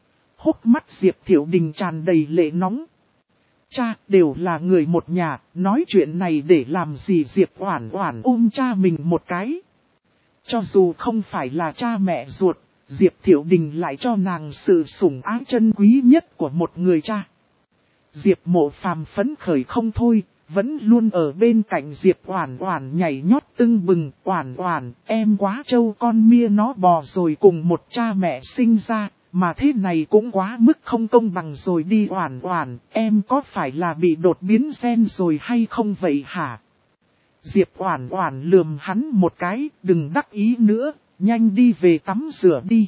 Hốc mắt Diệp Thiệu Đình tràn đầy lệ nóng. Cha, đều là người một nhà, nói chuyện này để làm gì? Diệp Oản Oản ôm cha mình một cái. Cho dù không phải là cha mẹ ruột, Diệp Thiệu Đình lại cho nàng sự sủng ái chân quý nhất của một người cha. Diệp Mộ Phàm phấn khởi không thôi, vẫn luôn ở bên cạnh Diệp Oản Oản nhảy nhót tưng bừng. Oản Oản, em quá trâu con mia nó bò rồi, cùng một cha mẹ sinh ra, mà thế này cũng quá mức không công bằng rồi đi. Oản Oản, em có phải là bị đột biến gen rồi hay không vậy hả? Diệp Oản Oản lườm hắn một cái, đừng đắc ý nữa, nhanh đi về tắm rửa đi.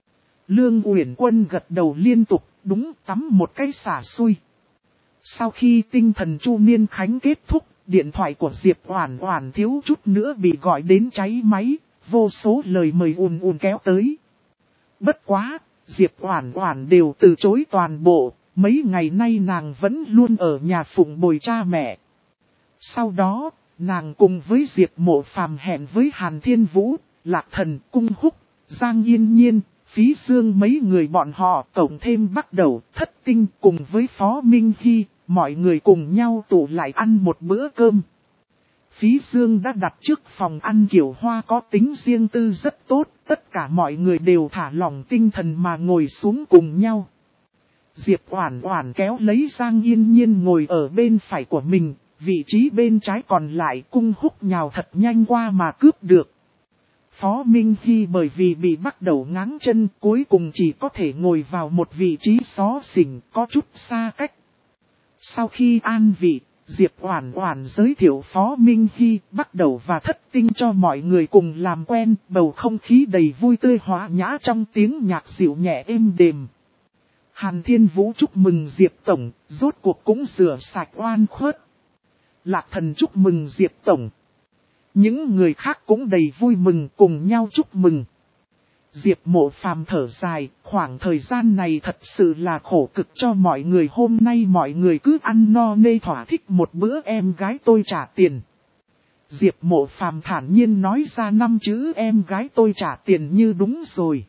Lương Uyển Quân gật đầu liên tục, đúng, tắm một cái xả xui. Sau khi tinh thần Chu Niên Khánh kết thúc, điện thoại của Diệp Oản Oản thiếu chút nữa bị gọi đến cháy máy, vô số lời mời ùn kéo tới. Bất quá, Diệp Oản Oản đều từ chối toàn bộ, mấy ngày nay nàng vẫn luôn ở nhà phụng bồi cha mẹ. Sau đó, nàng cùng với Diệp Mộ Phàm hẹn với Hàn Thiên Vũ, Lạc Thần, Cung Húc, Giang Yên Nhiên, Phí Dương mấy người bọn họ, cộng thêm Bắc Đầu, Thất Tinh cùng với Phó Minh Hy, mọi người cùng nhau tụ lại ăn một bữa cơm. Phí Dương đã đặt trước phòng ăn kiểu Hoa có tính riêng tư rất tốt, tất cả mọi người đều thả lỏng tinh thần mà ngồi xuống cùng nhau. Diệp Oản Oản kéo lấy Giang Yên Nhiên ngồi ở bên phải của mình, vị trí bên trái còn lại Cung Húc nhào thật nhanh qua mà cướp được. Phó Minh Hy bởi vì bị bắt đầu ngáng chân, cuối cùng chỉ có thể ngồi vào một vị trí xó xỉnh có chút xa cách. Sau khi an vị, Diệp Oản Oản giới thiệu Phó Minh Hy, Bắt Đầu và Thất Tinh cho mọi người cùng làm quen, bầu không khí đầy vui tươi hòa nhã trong tiếng nhạc dịu nhẹ êm đềm. Hàn Thiên Vũ chúc mừng Diệp Tổng, rốt cuộc cũng rửa sạch oan khuất. Lạc Thần chúc mừng Diệp Tổng. Những người khác cũng đầy vui mừng cùng nhau chúc mừng. Diệp Mộ Phàm thở dài, khoảng thời gian này thật sự là khổ cực cho mọi người, hôm nay mọi người cứ ăn no nê thỏa thích một bữa em gái tôi trả tiền. Diệp Mộ Phàm thản nhiên nói ra 5 chữ em gái tôi trả tiền như đúng rồi.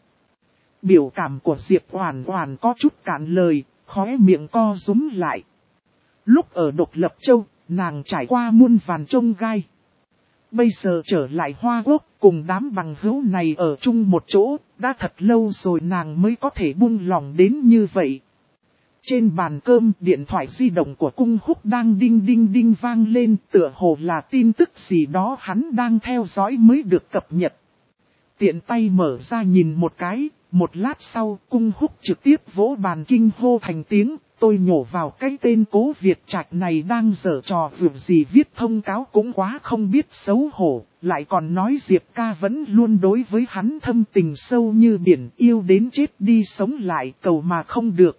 Biểu cảm của Diệp Oản Oản có chút cạn lời, khóe miệng co rúm lại. Lúc ở Độc Lập Châu, nàng trải qua muôn vàn chông gai. Bây giờ trở lại Hoa Quốc, cùng đám bằng hữu này ở chung một chỗ, đã thật lâu rồi nàng mới có thể buông lòng đến như vậy. Trên bàn cơm, điện thoại di động của Cung Húc đang đinh đinh đinh vang lên, tựa hồ là tin tức gì đó hắn đang theo dõi mới được cập nhật. Tiện tay mở ra nhìn một cái, một lát sau, Cung Húc trực tiếp vỗ bàn kinh hô thành tiếng. Tôi nhổ vào cái tên Cố Việt Trạch này đang giở trò vượt gì, viết thông cáo cũng quá không biết xấu hổ, lại còn nói Diệp ca vẫn luôn đối với hắn thâm tình sâu như biển, yêu đến chết đi sống lại, cầu mà không được.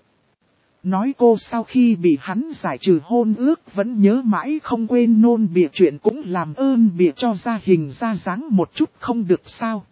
Nói cô sau khi bị hắn giải trừ hôn ước vẫn nhớ mãi không quên nôn bịa chuyện, cũng làm ơn bịa cho ra hình ra dáng một chút không được sao.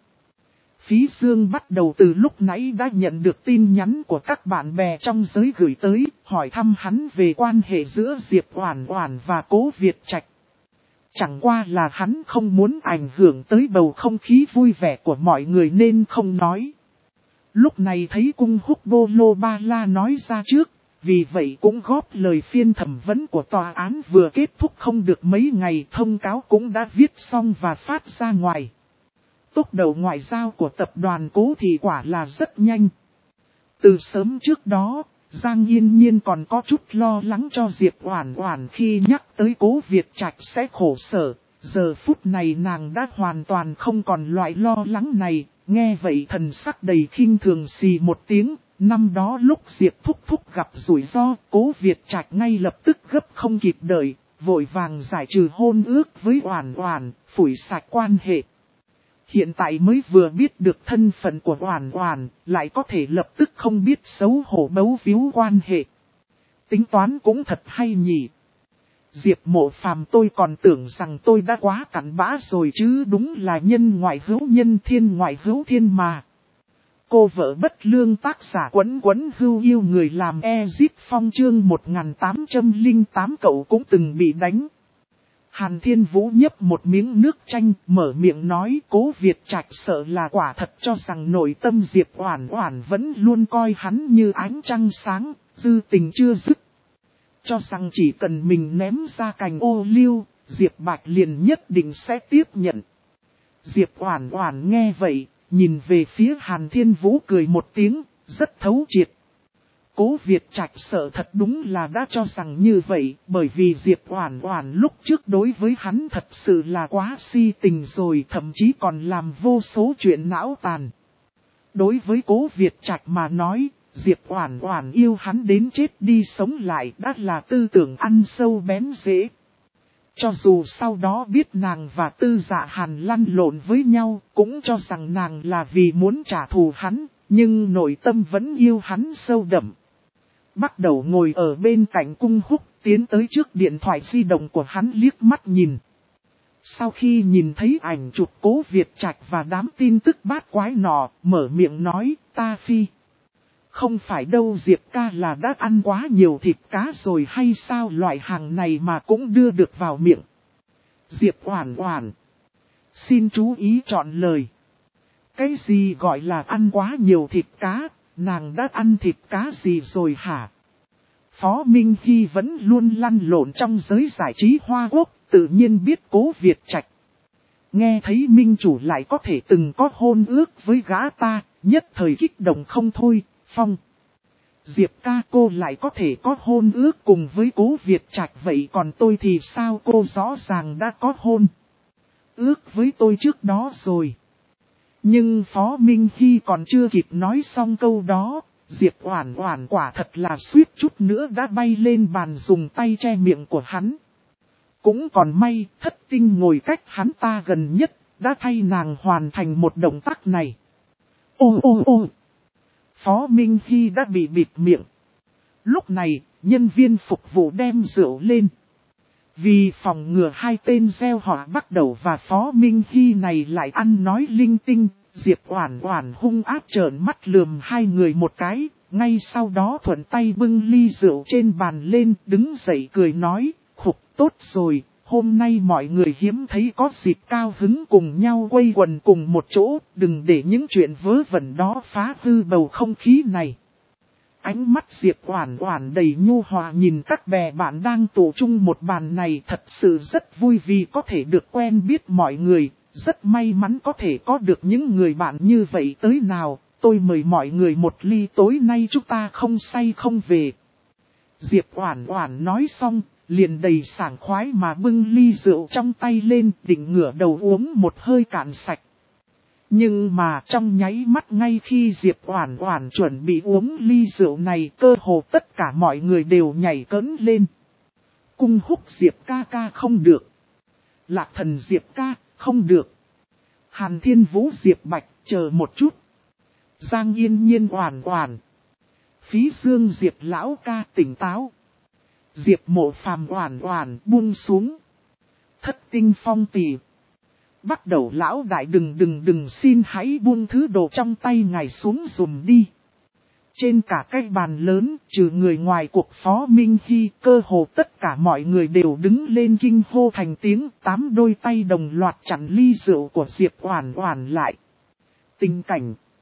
Phí Dương Bắt Đầu từ lúc nãy đã nhận được tin nhắn của các bạn bè trong giới gửi tới, hỏi thăm hắn về quan hệ giữa Diệp Oản Oản và Cố Việt Trạch. Chẳng qua là hắn không muốn ảnh hưởng tới bầu không khí vui vẻ của mọi người nên không nói. Lúc này thấy cung húc bô lô ba la nói ra trước, vì vậy cũng góp lời phiên thẩm vấn của tòa án vừa kết thúc không được mấy ngày, thông cáo cũng đã viết xong và phát ra ngoài. Tốc độ ngoại giao của tập đoàn Cố Thị quả là rất nhanh. Từ sớm trước đó, Giang Yên Nhiên còn có chút lo lắng cho Diệp Oản Oản khi nhắc tới Cố Việt Trạch sẽ khổ sở. Giờ phút này nàng đã hoàn toàn không còn loại lo lắng này, nghe vậy thần sắc đầy khinh thường xì một tiếng. Năm đó lúc Diệp Thúc Thúc gặp rủi ro, Cố Việt Trạch ngay lập tức gấp không kịp đợi, vội vàng giải trừ hôn ước với Oản Oản, phủi sạch quan hệ. Hiện tại mới vừa biết được thân phận của Oản Oản, lại có thể lập tức không biết xấu hổ bấu víu quan hệ. Tính toán cũng thật hay nhỉ. Diệp Mộ Phàm, tôi còn tưởng rằng tôi đã quá cặn bã rồi chứ, đúng là nhân ngoại hữu nhân, thiên ngoại hữu thiên mà. Cô vợ bất lương, tác giả Quấn Quấn Hưu Yêu người làm Ezip Phong, chương 1808. Cậu cũng từng bị đánh. Hàn Thiên Vũ nhấp một miếng nước chanh, mở miệng nói Cố Việt Trạch sợ là quả thật cho rằng nội tâm Diệp Oản Oản vẫn luôn coi hắn như ánh trăng sáng, dư tình chưa dứt. Cho rằng chỉ cần mình ném ra cành ô liu, Diệp Bạch liền nhất định sẽ tiếp nhận. Diệp Oản Oản nghe vậy, nhìn về phía Hàn Thiên Vũ cười một tiếng, rất thấu triệt. Cố Việt Trạch sợ thật đúng là đã cho rằng như vậy, bởi vì Diệp Oản Oản lúc trước đối với hắn thật sự là quá si tình rồi, thậm chí còn làm vô số chuyện não tàn. Đối với Cố Việt Trạch mà nói, Diệp Oản Oản yêu hắn đến chết đi sống lại đã là tư tưởng ăn sâu bén rễ. Cho dù sau đó biết nàng và Tư Dạ Hàn lăn lộn với nhau, cũng cho rằng nàng là vì muốn trả thù hắn, nhưng nội tâm vẫn yêu hắn sâu đậm. Bắt đầu ngồi ở bên cạnh cung húc, tiến tới trước điện thoại di động của hắn liếc mắt nhìn. Sau khi nhìn thấy ảnh chụp Cố Việt Trạch và đám tin tức bát quái nọ, mở miệng nói, ta phi. Không phải đâu, Diệp ca là đã ăn quá nhiều thịt cá rồi hay sao, loại hàng này mà cũng đưa được vào miệng. Diệp Oản Oản, xin chú ý chọn lời. Cái gì gọi là ăn quá nhiều thịt cá, nàng đã ăn thịt cá gì rồi hả? Phó Minh Hy vẫn luôn lăn lộn trong giới giải trí Hoa Quốc, tự nhiên biết Cố Việt Trạch. Nghe thấy Minh chủ lại có thể từng có hôn ước với gã ta, nhất thời kích động không thôi. Phong, Diệp ca, cô lại có thể có hôn ước cùng với Cố Việt Trạch, vậy còn tôi thì sao? Cô rõ ràng đã có hôn ước với tôi trước đó rồi. Nhưng Phó Minh Hy còn chưa kịp nói xong câu đó, Diệp Oản Oản quả thật là suýt chút nữa đã bay lên bàn dùng tay che miệng của hắn. Cũng còn may, Thất Tinh ngồi cách hắn ta gần nhất, đã thay nàng hoàn thành một động tác này. Ô. Phó Minh Hy đã bị bịt miệng. Lúc này, nhân viên phục vụ đem rượu lên. Vì phòng ngừa hai tên gieo họa bắt đầu và Phó Minh Hy này lại ăn nói linh tinh, Diệp Oản Oản hung ác trợn mắt lườm hai người một cái, ngay sau đó thuận tay bưng ly rượu trên bàn lên, đứng dậy cười nói, khục, tốt rồi, hôm nay mọi người hiếm thấy có dịp cao hứng cùng nhau quây quần cùng một chỗ, đừng để những chuyện vớ vẩn đó phá hư bầu không khí này. Ánh mắt Diệp Oản Oản đầy nhu hòa nhìn các bè bạn đang tụ chung một bàn này, thật sự rất vui vì có thể được quen biết mọi người, rất may mắn có thể có được những người bạn như vậy. Tới nào, tôi mời mọi người một ly, tối nay chúng ta không say không về. Diệp Oản Oản nói xong, liền đầy sảng khoái mà bưng ly rượu trong tay lên, định ngửa đầu uống một hơi cạn sạch. Nhưng mà trong nháy mắt ngay khi Diệp Oản Oản chuẩn bị uống ly rượu này, cơ hồ tất cả mọi người đều nhảy cẫng lên. Cung húc Diệp ca ca không được. Lạc thần Diệp ca, không được. Hàn Thiên Vũ Diệp Bạch, chờ một chút. Giang Yên Nhiên Oản Oản. Phí Dương Diệp lão ca, tỉnh táo. Diệp Mộ Phàm Oản Oản, buông xuống. Thất Tinh Phong tỷ. Bắt đầu lão đại, đừng xin hãy buông thứ đồ trong tay ngài xuống dùm đi. Trên cả cái bàn lớn, trừ người ngoài cuộc Phó Minh Hy, cơ hồ tất cả mọi người đều đứng lên kinh hô thành tiếng, 8 đôi tay đồng loạt chặn ly rượu của Diệp Oản Oản lại. Tình cảnh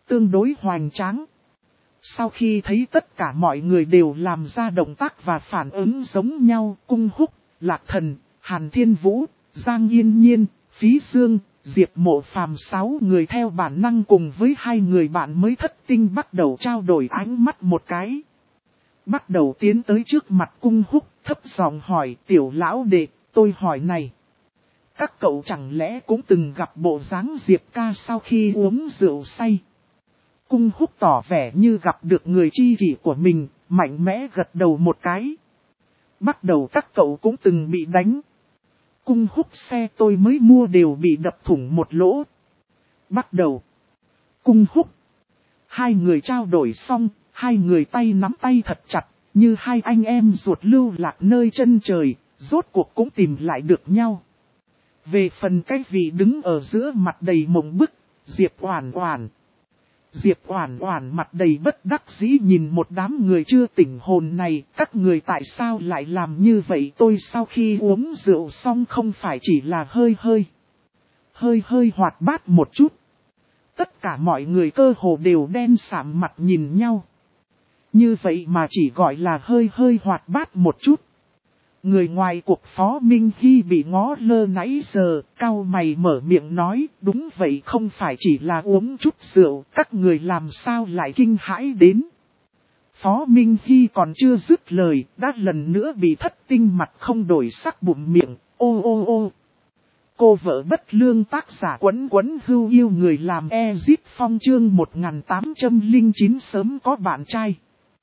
tương đối hoành tráng. Sau khi thấy tất cả mọi người đều làm ra động tác và phản ứng giống nhau, Cung Húc, Lạc Thần, Hàn Thiên Vũ, Giang Yên Nhiên, Phí Dương, Diệp Mộ Phàm 6 người theo bản năng cùng với 2 người bạn mới thất tinh bắt đầu trao đổi ánh mắt một cái. Bắt đầu tiến tới trước mặt Cung Húc, thấp giọng hỏi tiểu lão đệ, tôi hỏi này. Các cậu chẳng lẽ cũng từng gặp bộ dáng Diệp ca sau khi uống rượu say? Cung Húc tỏ vẻ như gặp được người tri kỷ của mình, mạnh mẽ gật đầu một cái. Bắt đầu các cậu cũng từng bị đánh. Cung Húc xe tôi mới mua đều bị đập thủng một lỗ. Bắt đầu. Cung Húc. 2 người trao đổi xong, 2 người tay nắm tay thật chặt, như 2 anh em ruột lưu lạc nơi chân trời, rốt cuộc cũng tìm lại được nhau. Về phần cái vị đứng ở giữa mặt đầy mộng bức, Diệp Oản Oản. Diệp Oản Oản mặt đầy bất đắc dĩ nhìn một đám người chưa tỉnh hồn này, các người tại sao lại làm như vậy? Tôi sau khi uống rượu xong không phải chỉ là hơi hơi hoạt bát một chút. Tất cả mọi người cơ hồ đều đen sạm mặt nhìn nhau. Như vậy mà chỉ gọi là hơi hoạt bát một chút. Người ngoài cuộc Phó Minh Hy bị ngó lơ nãy giờ, cau mày mở miệng nói, đúng vậy không phải chỉ là uống chút rượu, các người làm sao lại kinh hãi đến. Phó Minh Hy còn chưa dứt lời, đã lần nữa bị thất tinh mặt không đổi sắc bụng miệng, ô. Cô vợ bất lương tác giả Quấn hưu yêu người làm Ezit Phong chương 1809 sớm có bạn trai.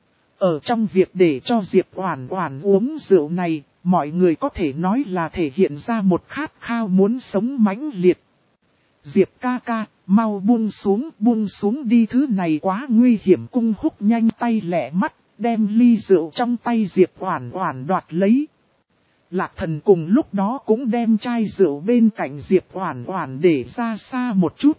Ở trong việc để cho Diệp Oản Oản uống rượu này, mọi người có thể nói là thể hiện ra một khát khao muốn sống mãnh liệt. Diệp ca ca, mau buông xuống đi, thứ này quá nguy hiểm. Cung Húc nhanh tay lẹ mắt, đem ly rượu trong tay Diệp Oản Oản đoạt lấy. Lạc Thần cùng lúc đó cũng đem chai rượu bên cạnh Diệp Oản Oản để ra xa một chút.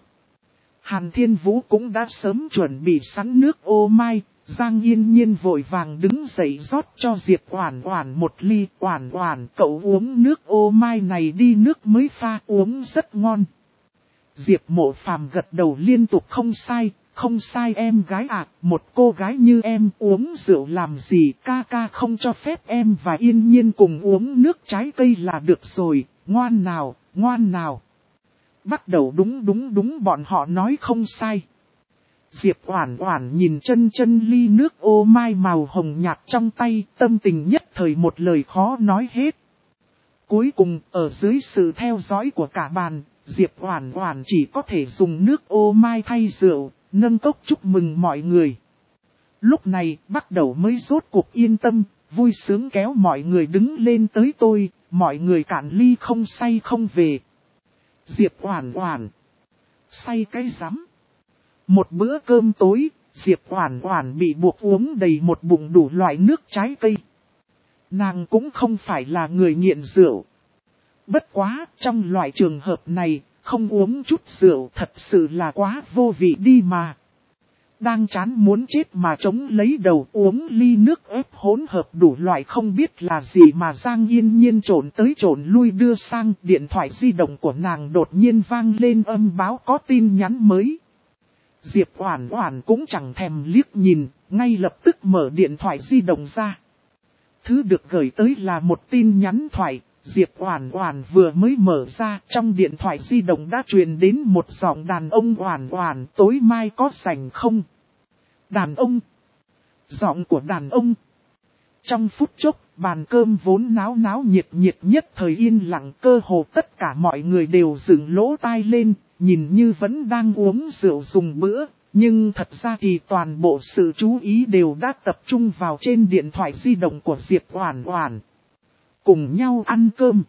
Hàn Thiên Vũ cũng đã sớm chuẩn bị sẵn nước ô mai. Giang Yên Nhiên vội vàng đứng dậy rót cho Diệp Oản Oản một ly. Oản Oản, cậu uống nước ô mai này đi, nước mới pha uống rất ngon. Diệp Mộ Phàm gật đầu liên tục, không sai em gái ạ, một cô gái như em uống rượu làm gì, ca ca không cho phép em và Yên Nhiên cùng uống nước trái cây là được rồi, ngoan nào. Bắt đầu đúng bọn họ nói không sai. Diệp Oản Oản nhìn chân ly nước ô mai màu hồng nhạt trong tay, tâm tình nhất thời một lời khó nói hết. Cuối cùng, ở dưới sự theo dõi của cả bàn, Diệp Oản Oản chỉ có thể dùng nước ô mai thay rượu, nâng cốc chúc mừng mọi người. Lúc này, bắt đầu mới rốt cuộc yên tâm, vui sướng kéo mọi người đứng lên tới tôi, mọi người cạn ly không say không về. Diệp Oản Oản, say cái rắm. Một bữa cơm tối, Diệp Oản Oản bị buộc uống đầy một bụng đủ loại nước trái cây. Nàng cũng không phải là người nghiện rượu. Bất quá, trong loại trường hợp này, không uống chút rượu thật sự là quá vô vị đi mà. Đang chán muốn chết mà chống lấy đầu uống ly nước ép hỗn hợp đủ loại không biết là gì mà Giang Yên Nhiên trộn tới trộn lui đưa sang. Điện thoại di động của nàng đột nhiên vang lên âm báo có tin nhắn mới. Diệp Oản Oản cũng chẳng thèm liếc nhìn, ngay lập tức mở điện thoại di động ra. Thứ được gửi tới là một tin nhắn thoại. Diệp Oản Oản vừa mới mở ra, trong điện thoại di động đã truyền đến một giọng đàn ông. Oản Oản, tối mai có rảnh không? Đàn ông. Giọng của đàn ông. Trong phút chốc, bàn cơm vốn náo nhiệt nhất thời yên lặng, cơ hồ tất cả mọi người đều dựng lỗ tai lên, nhìn như vẫn đang uống rượu dùng bữa, nhưng thật ra thì toàn bộ sự chú ý đều đã tập trung vào trên điện thoại di động của Diệp Oản Oản. Cùng nhau ăn cơm.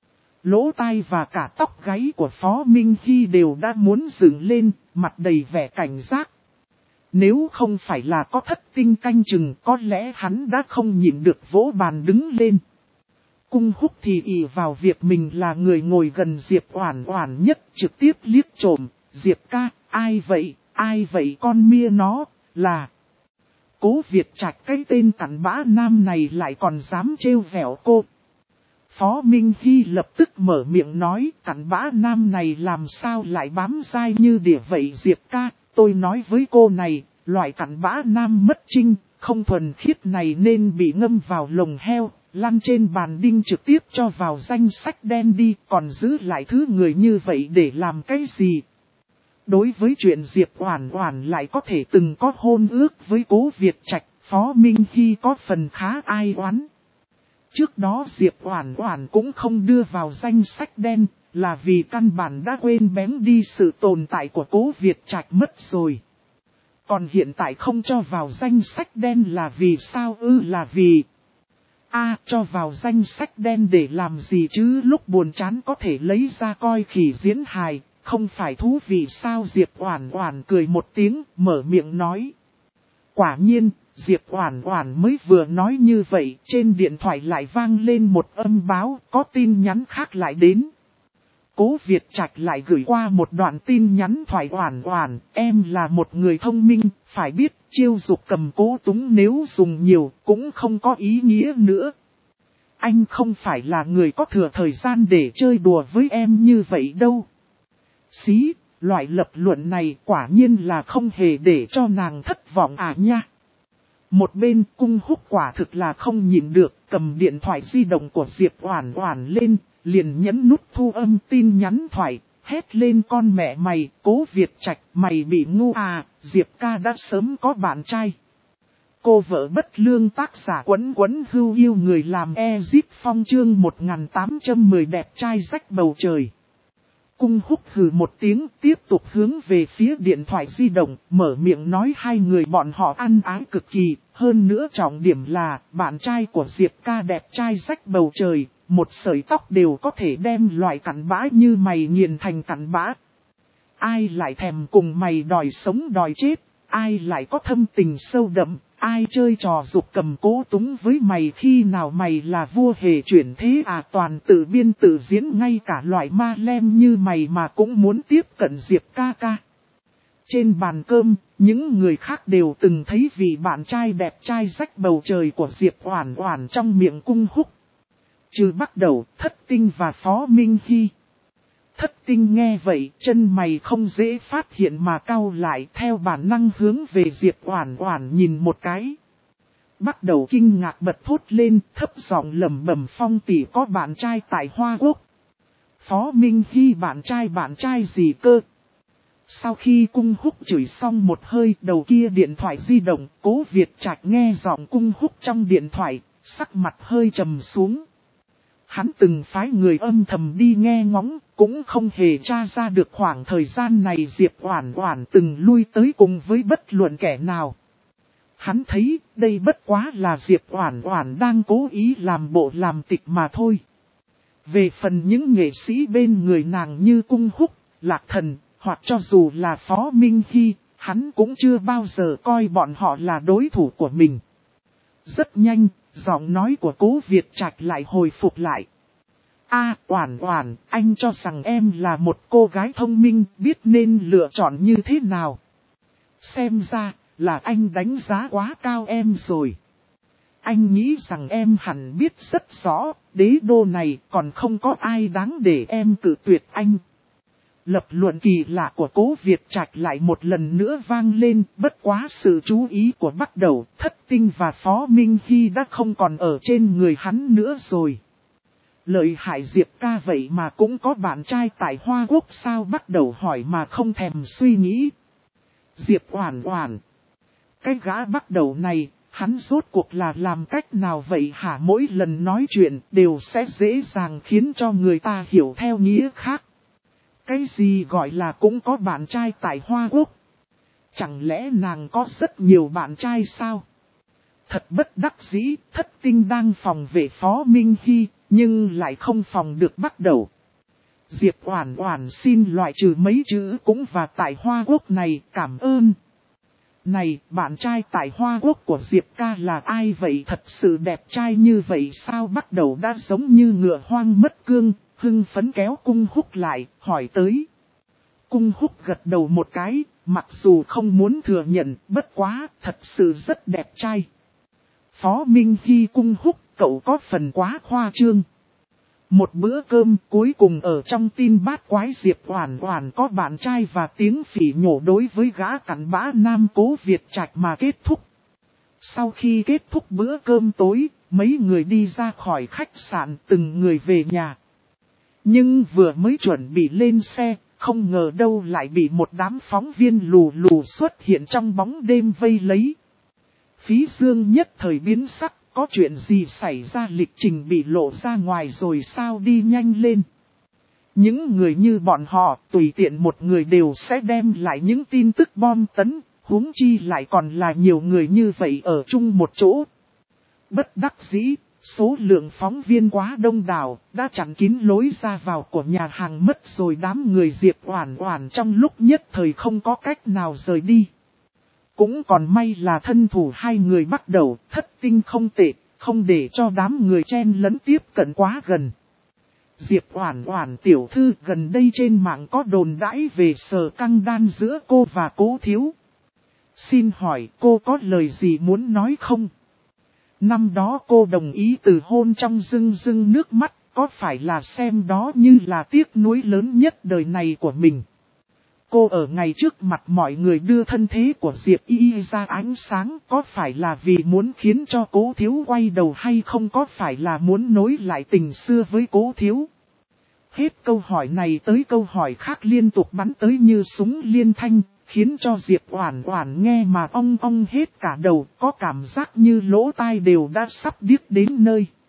Lỗ tai và cả tóc gáy của Phó Minh Hy đều đã muốn dựng lên, mặt đầy vẻ cảnh giác. Nếu không phải là có thất tinh canh chừng, có lẽ hắn đã không nhịn được vỗ bàn đứng lên. Cung Húc thì ỷ vào việc mình là người ngồi gần Diệp Oản Oản nhất, trực tiếp liếc trộm. Diệp ca, ai vậy con mia nó, là Cố Việt Trạch, cái tên cặn bã nam này lại còn dám trêu vẻo cô. Phó Minh Hy lập tức mở miệng nói, cặn bã nam này làm sao lại bám dai như đỉa vậy. Diệp ca, Tôi nói với cô này, loại cặn bã nam mất trinh, không thuần khiết này nên bị ngâm vào lồng heo, lăn trên bàn đinh trực tiếp cho vào danh sách đen đi, còn giữ lại thứ người như vậy để làm cái gì? Đối với chuyện Diệp Oản Oản lại có thể từng có hôn ước với Cố Việt Trạch, Phó Minh Hy có phần khá ai oán. Trước đó Diệp Oản Oản cũng không đưa vào danh sách đen, là vì căn bản đã quên bén đi sự tồn tại của Cố Việt Trạch mất rồi. Còn hiện tại không cho vào danh sách đen là vì sao là vì... cho vào danh sách đen để làm gì chứ, lúc buồn chán có thể lấy ra coi khỉ diễn hài, không phải thú vị sao? Diệp Oản Oản cười một tiếng, mở miệng nói. Quả nhiên, Diệp Oản Oản mới vừa nói như vậy, trên điện thoại lại vang lên một âm báo, có tin nhắn khác lại đến. Cố Việt Trạch lại gửi qua một đoạn tin nhắn thoại: Oản Oản, em là một người thông minh, phải biết chiêu dục cầm cố túng nếu dùng nhiều cũng không có ý nghĩa nữa. Anh không phải là người có thừa thời gian để chơi đùa với em như vậy đâu. Xí, loại lập luận này quả nhiên là không hề để cho nàng thất vọng nha. Một bên Cung Húc quả thực là không nhịn được, cầm điện thoại di động của Diệp Oản Oản lên, liền nhấn nút thu âm tin nhắn thoại, hét lên: con mẹ mày, Cố Việt Trạch, mày bị ngu à, Diệp ca đã sớm có bạn trai. Cô vợ bất lương tác giả Quấn Quấn Hưu yêu người làm Ezip Phong chương 1810 đẹp trai rách bầu trời. Cung Húc hừ một tiếng, tiếp tục hướng về phía điện thoại di động, mở miệng nói hai người bọn họ ăn ái cực kỳ, hơn nữa trọng điểm là, bạn trai của Diệp ca đẹp trai rách bầu trời, một sợi tóc đều có thể đem loại cặn bã như mày nghiền thành cặn bã. Ai lại thèm cùng mày đòi sống đòi chết, ai lại có thâm tình sâu đậm, ai chơi trò dục cầm cố túng với mày khi nào mày là vua hề chuyển thế à, toàn tự biên tự diễn, ngay cả loại ma lem như mày mà cũng muốn tiếp cận Diệp ca ca. Trên bàn cơm, những người khác đều từng thấy vị bạn trai đẹp trai rách bầu trời của Diệp Oản Oản trong miệng Cung Húc. Trừ Bắt Đầu, Thất Tinh và Phó Minh Hy. Thất Tinh nghe vậy, chân mày không dễ phát hiện mà cau lại, theo bản năng hướng về Diệp Oản Oản nhìn một cái. Bắt Đầu kinh ngạc bật thốt lên, thấp giọng lẩm bẩm: Phong tỷ có bạn trai tại Hoa Quốc. Phó Minh Hy bạn trai gì cơ? Sau khi Cung Húc chửi xong một hơi, đầu kia điện thoại di động, Cố Việt Trạch nghe giọng Cung Húc trong điện thoại, sắc mặt hơi trầm xuống. Hắn từng phái người âm thầm đi nghe ngóng, cũng không hề tra ra được khoảng thời gian này Diệp Oản Oản từng lui tới cùng với bất luận kẻ nào. Hắn thấy đây bất quá là Diệp Oản Oản đang cố ý làm bộ làm tịch mà thôi. Về phần những nghệ sĩ bên người nàng như Cung Húc, Lạc Thần, hoặc cho dù là Phó Minh Hy, hắn cũng chưa bao giờ coi bọn họ là đối thủ của mình. Rất nhanh, giọng nói của Cố Việt Trạch lại hồi phục lại. Oản Oản, anh cho rằng em là một cô gái thông minh, biết nên lựa chọn như thế nào. Xem ra, là anh đánh giá quá cao em rồi. Anh nghĩ rằng em hẳn biết rất rõ, đế đô này còn không có ai đáng để em cự tuyệt anh. Lập luận kỳ lạ của Cố Việt Trạch lại một lần nữa vang lên, bất quá sự chú ý của Bắt Đầu, Thất Tinh và Phó Minh Hy đã không còn ở trên người hắn nữa rồi. Lợi hại, Diệp ca vậy mà cũng có bạn trai tại Hoa Quốc sao? Bắt Đầu hỏi mà không thèm suy nghĩ. Diệp Oản Oản, cái gã Bắt Đầu này, hắn rốt cuộc là làm cách nào vậy hả? Mỗi lần nói chuyện đều sẽ dễ dàng khiến cho người ta hiểu theo nghĩa khác. Cái gì gọi là cũng có bạn trai tại Hoa Quốc? Chẳng lẽ nàng có rất nhiều bạn trai sao? Thật bất đắc dĩ, Thất Tinh đang phòng vệ Phó Minh Hy, nhưng lại không phòng được Bắt Đầu. Diệp Oản Oản xin loại trừ mấy chữ cũng và tại Hoa Quốc này, cảm ơn. Này, bạn trai tại Hoa Quốc của Diệp ca là ai vậy? Thật sự đẹp trai như vậy sao? Bắt Đầu đã giống như ngựa hoang mất cương, hưng phấn kéo Cung Húc lại, hỏi tới. Cung Húc gật đầu một cái, mặc dù không muốn thừa nhận, bất quá, thật sự rất đẹp trai. Phó Minh Hy: Cung Húc, cậu có phần quá khoa trương. Một bữa cơm cuối cùng ở trong tin bát quái Diệp Oản Oản có bạn trai và tiếng phỉ nhổ đối với gã cặn bã nam Cố Việt Trạch mà kết thúc. Sau khi kết thúc bữa cơm tối, mấy người đi ra khỏi khách sạn từng người về nhà. Nhưng vừa mới chuẩn bị lên xe, không ngờ đâu lại bị một đám phóng viên lù lù xuất hiện trong bóng đêm vây lấy. Phí Dương nhất thời biến sắc, có chuyện gì xảy ra, lịch trình bị lộ ra ngoài rồi sao, đi nhanh lên. Những người như bọn họ tùy tiện một người đều sẽ đem lại những tin tức bom tấn, huống chi lại còn là nhiều người như vậy ở chung một chỗ. Bất đắc dĩ, số lượng phóng viên quá đông đảo, đã chặn kín lối ra vào của nhà hàng mất rồi, đám người Diệp Oản Oản trong lúc nhất thời không có cách nào rời đi. Cũng còn may là thân thủ hai người bắt đầu thất tinh không tệ, không để cho đám người chen lấn tiếp cận quá gần. Diệp Oản Oản tiểu thư, gần đây trên mạng có đồn đãi về Sở Căng Đan giữa cô và Cố Thiếu. Xin hỏi cô có lời gì muốn nói không? Năm đó cô đồng ý từ hôn trong rưng rưng nước mắt, có phải là xem đó như là tiếc nuối lớn nhất đời này của mình? Cô ở ngày trước mặt mọi người đưa thân thế của Diệp Y ra ánh sáng, có phải là vì muốn khiến cho Cố Thiếu quay đầu, hay không có phải là muốn nối lại tình xưa với Cố Thiếu? Hết câu hỏi này tới câu hỏi khác liên tục bắn tới như súng liên thanh, khiến cho Diệp Oản Oản nghe mà ong ong hết cả đầu, có cảm giác như lỗ tai đều đã sắp điếc đến nơi.